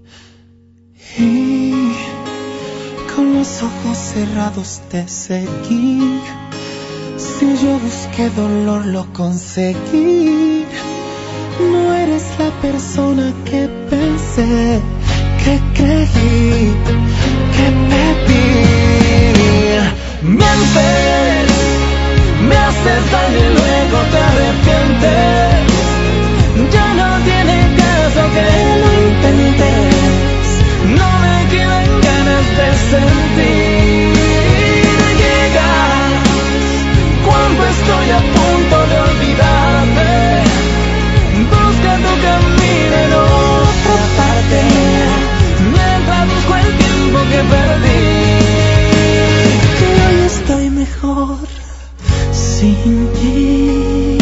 y con los ojos cerrados te seguí. Si yo busqué dolor lo conseguí. No eres la persona que pensé, que creí, que pedí. Mientes, me haces daño y luego te arrepientes. Ya no tiene caso que lo intentes. No me quedan ganas de sentir. Llegas cuando estoy a punto de olvidarte. Busca tu camino en otra parte, mientras busco el tiempo que perdí. Que hoy estoy mejor sin ti.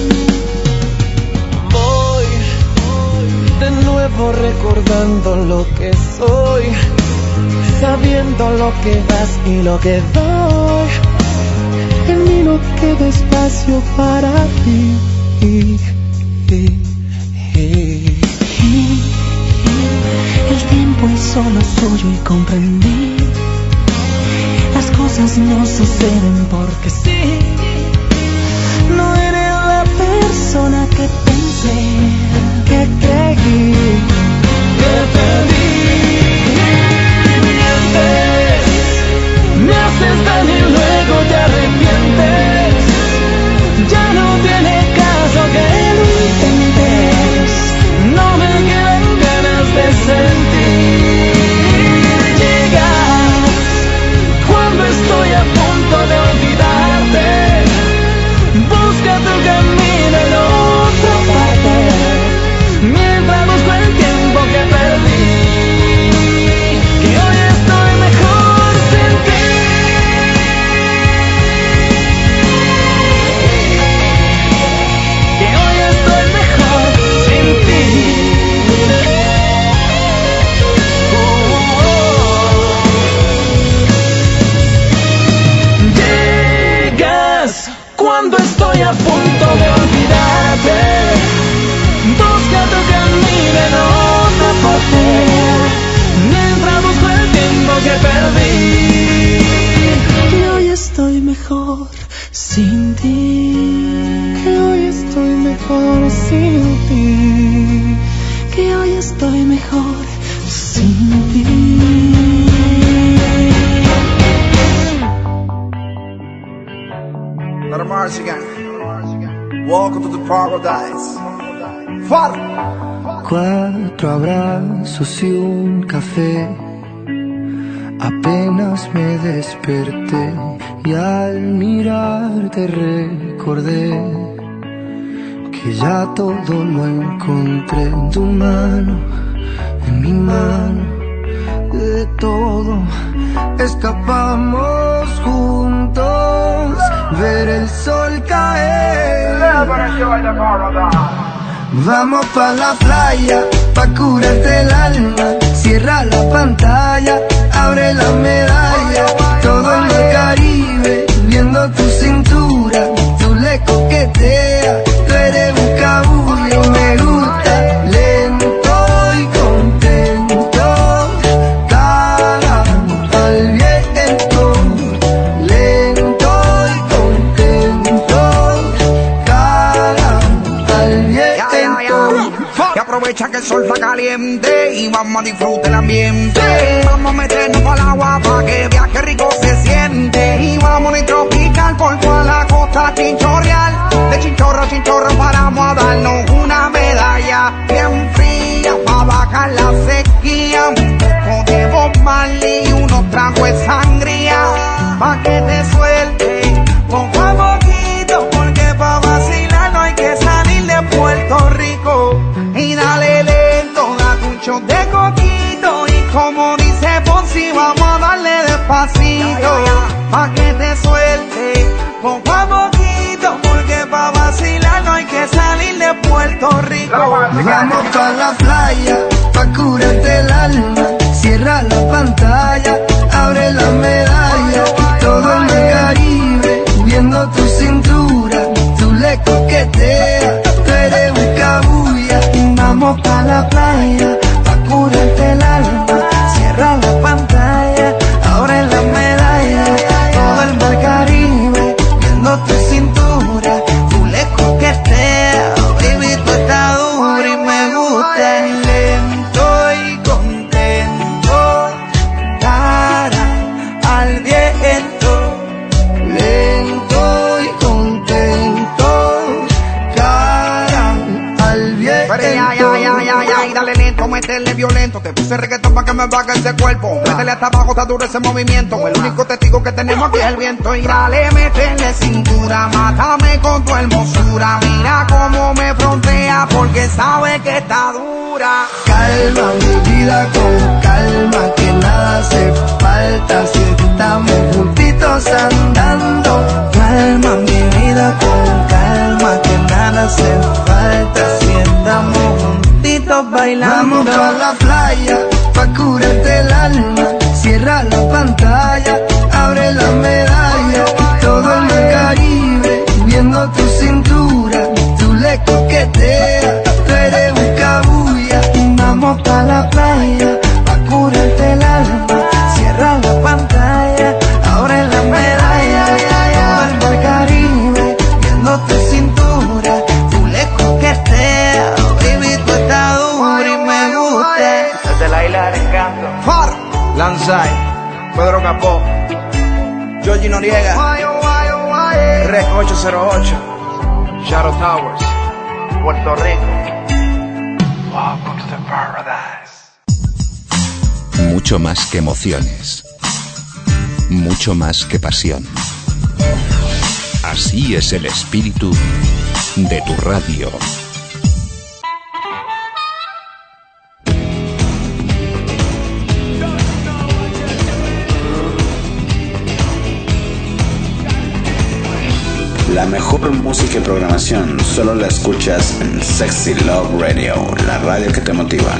Voy de nuevo recordando lo que soy, sabiendo lo que das y lo que doy. En mí no queda espacio para ti. El tiempo es solo suyo y comprendí. Las cosas no suceden porque sí. No eres la persona que pensé, que creí, que pedí. Mientes, me haces daño y luego te arrepientes. Ya no tiene caso que lo intentes. No me quedan ganas de sentir. Llegas cuando estoy a punto de olvidarte. Busca tu camino en otra parte, mientras busco el tiempo que perdí. Que hoy estoy mejor sin ti. Que hoy estoy mejor sin ti. Llegas cuando estoy a punto de olvidarte. Busca tu camino en otra parte, mientras busco el tiempo que perdí. Que hoy estoy mejor sin ti. Que hoy estoy mejor sin ti. Que hoy estoy mejor sin ti. Let her march again. Welcome to the paradise. Far. Cuatro abrazos y un café Apenas me desperté y al mirarte recordé que ya todo lo encontré en tu mano, en mi mano. De todo escapamos juntos, ver el sol caer. Vamos pa' la playa, pa' curarte el alma. Cierra la pantalla, abre la medalla. Todo el mar Caribe, viendo tu cintura. Tú le coqueteas, tú eres un cabullo. Me gusta lento y contento, cara al viento. Lento y contento, cara al viento. Y aprovecha que el sol está caliente y vamos a disfrutar el ambiente. Vamos a meternos al agua pa' que viaje rico se siente. Y vamos a tropical por toda la costa chinchorreal. De chinchorro a chinchorro paramos a darnos una medalla bien fría pa' bajar la sequía. Un poco de Bob Marley y unos tragos de sangría pa' que te suelte poco a poquito, porque pa' vacilar no hay que salir de Puerto Rico. Y dale lento, date un shot de coquito. Y como dice Ponzi, vamos a darle despacito, pa' que te suelte poco a poquito, porque pa' vacilar no hay que salir de Puerto Rico. Vamos pa' la playa, pa' curarte el alma. Cierra la pantalla, abre la medalla. Todo el mar Caribe, viendo tu cintura. Tú le coqueteas, tú eres un cabulla. Vamos pa' la playa, pa' curarte el alma. Cierra la pantalla, abre la medalla. Todo el mar Caribe, viendo tu cintura. Tú le coqueteas, baby, tú estás dura y me gusta. Lento y contento, cara al viento. Lento y contento, cara al viento. Pero ya, ya, ya, ya, ya, y dale lento, métele violento. Te puse reggaetón pa' que me baje ese cuerpo. Métele hasta abajo, está duro ese movimiento. El único testigo que tenemos aquí es el viento. Y dale, métele cintura, mátame con tu hermosura. Mira cómo me frontea, porque sabe que está dura. Calma mi vida con calma, que nada hace falta si estamos juntitos andando. Calma mi vida con calma, que nada hace falta si estamos juntitos bailando. Vamos pa' la playa, pa' curarte el alma. Cierra la pantalla, abre la medalla. Todo el mar Caribe, viendo tu cintura. Tú le coqueteas, tú eres un cabulla. Vamos pa' la playa, pa' curarte el alma. Cierra la pantalla, abre la medalla. Todo el mar Caribe, viendo tu cintura. Tú le coqueteas, baby, tú estás dura y me gusta. Desde la isla del encanto. Far. Lanzai, Pedro Capó, Georgie Noriega, Rec ocho cero ocho, Shadow Towers, Puerto Rico. Welcome to paradise. Mucho más que emociones. Mucho más que pasión. Así es el espíritu de tu radio. La mejor música y programación solo la escuchas en Sexy Love Radio, la radio que te motiva.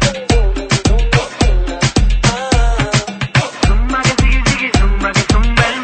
Zumba que sigue, sigue, zumba que zumba.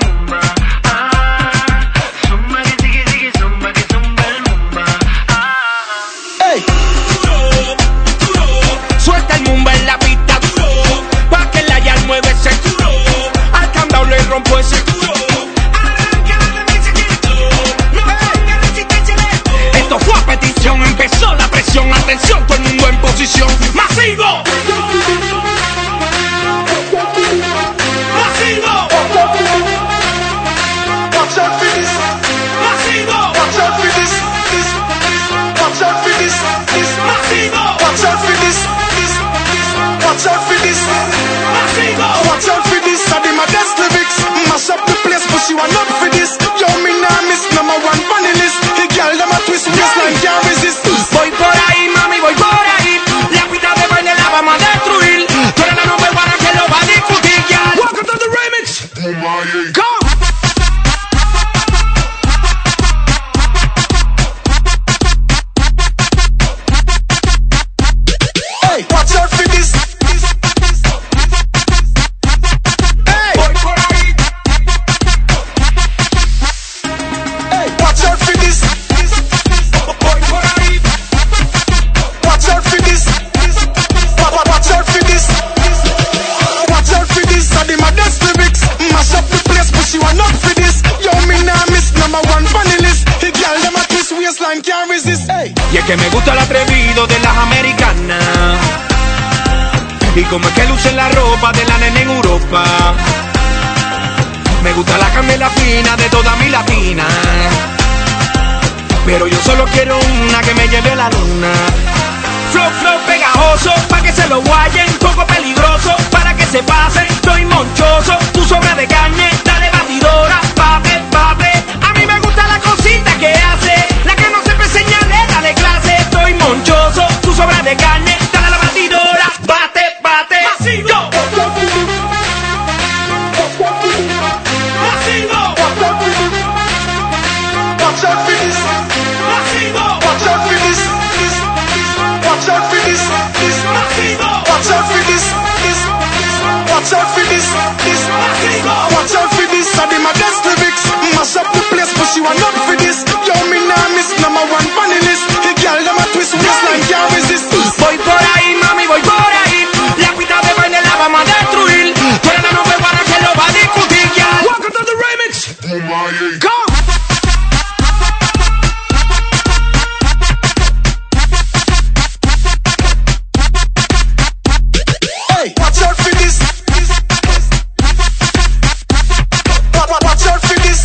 Y es que me gusta el atrevido de las americanas. Y como es que lucen la ropa de la nena en Europa. Me gusta la camela fina de toda mi latina. Pero yo solo quiero una que me lleve a la luna. Flow, flow pegajoso, pa' que se lo guayen. Poco peligroso, para que se pasen. Soy monchoso, tu sobra de carne. Dale batidora, pape, pape. A mí me gusta la cosita que hace. La que no se señale, dale clase. Soy monchoso, tu sobra de carne. Dale a la batidora, bate, bate. Masivo. Masivo. Watch out for this. Masivo. Watch out for this. This. Watch out for this. This. Watch out for this. This. Watch out for this. This. Watch out for this. I did my best lyrics. Mash up the place, but she want not for this. Yo, me nah miss number one funny list. The girl them a twist waistline can't resist. Voy por ahí, mami, voy por ahí. La pista de baile la vamos a destruir. Pero la nube guana se lo va a discutir, ya. Welcome to the remix. Go. Hey, watch out for this. Watch out for this.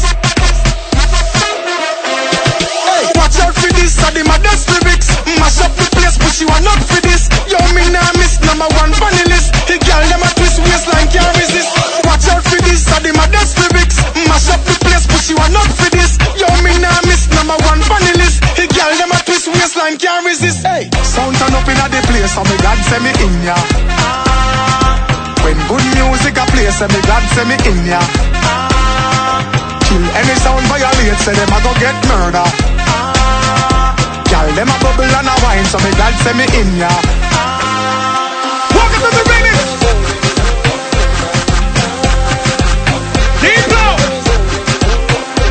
Hey, watch out for this. I did my best lyrics. Mash up the place, but she want not for this. Yo, me nah miss number one funny list. The girl them a twist waistline can't resist. Watch out for this. I did my best lyrics. Mash up the place, but she want not for this. Yo, me nah miss number one funny list. The girl them a twist waistline can't resist. Hey, sound turn up inna the place, so me God send me in ya. When good music a play, say me glad say me in ya. Kill any sound violate, say them a go get murder. Girl them a bubble and a wine, so me glad say me in ya.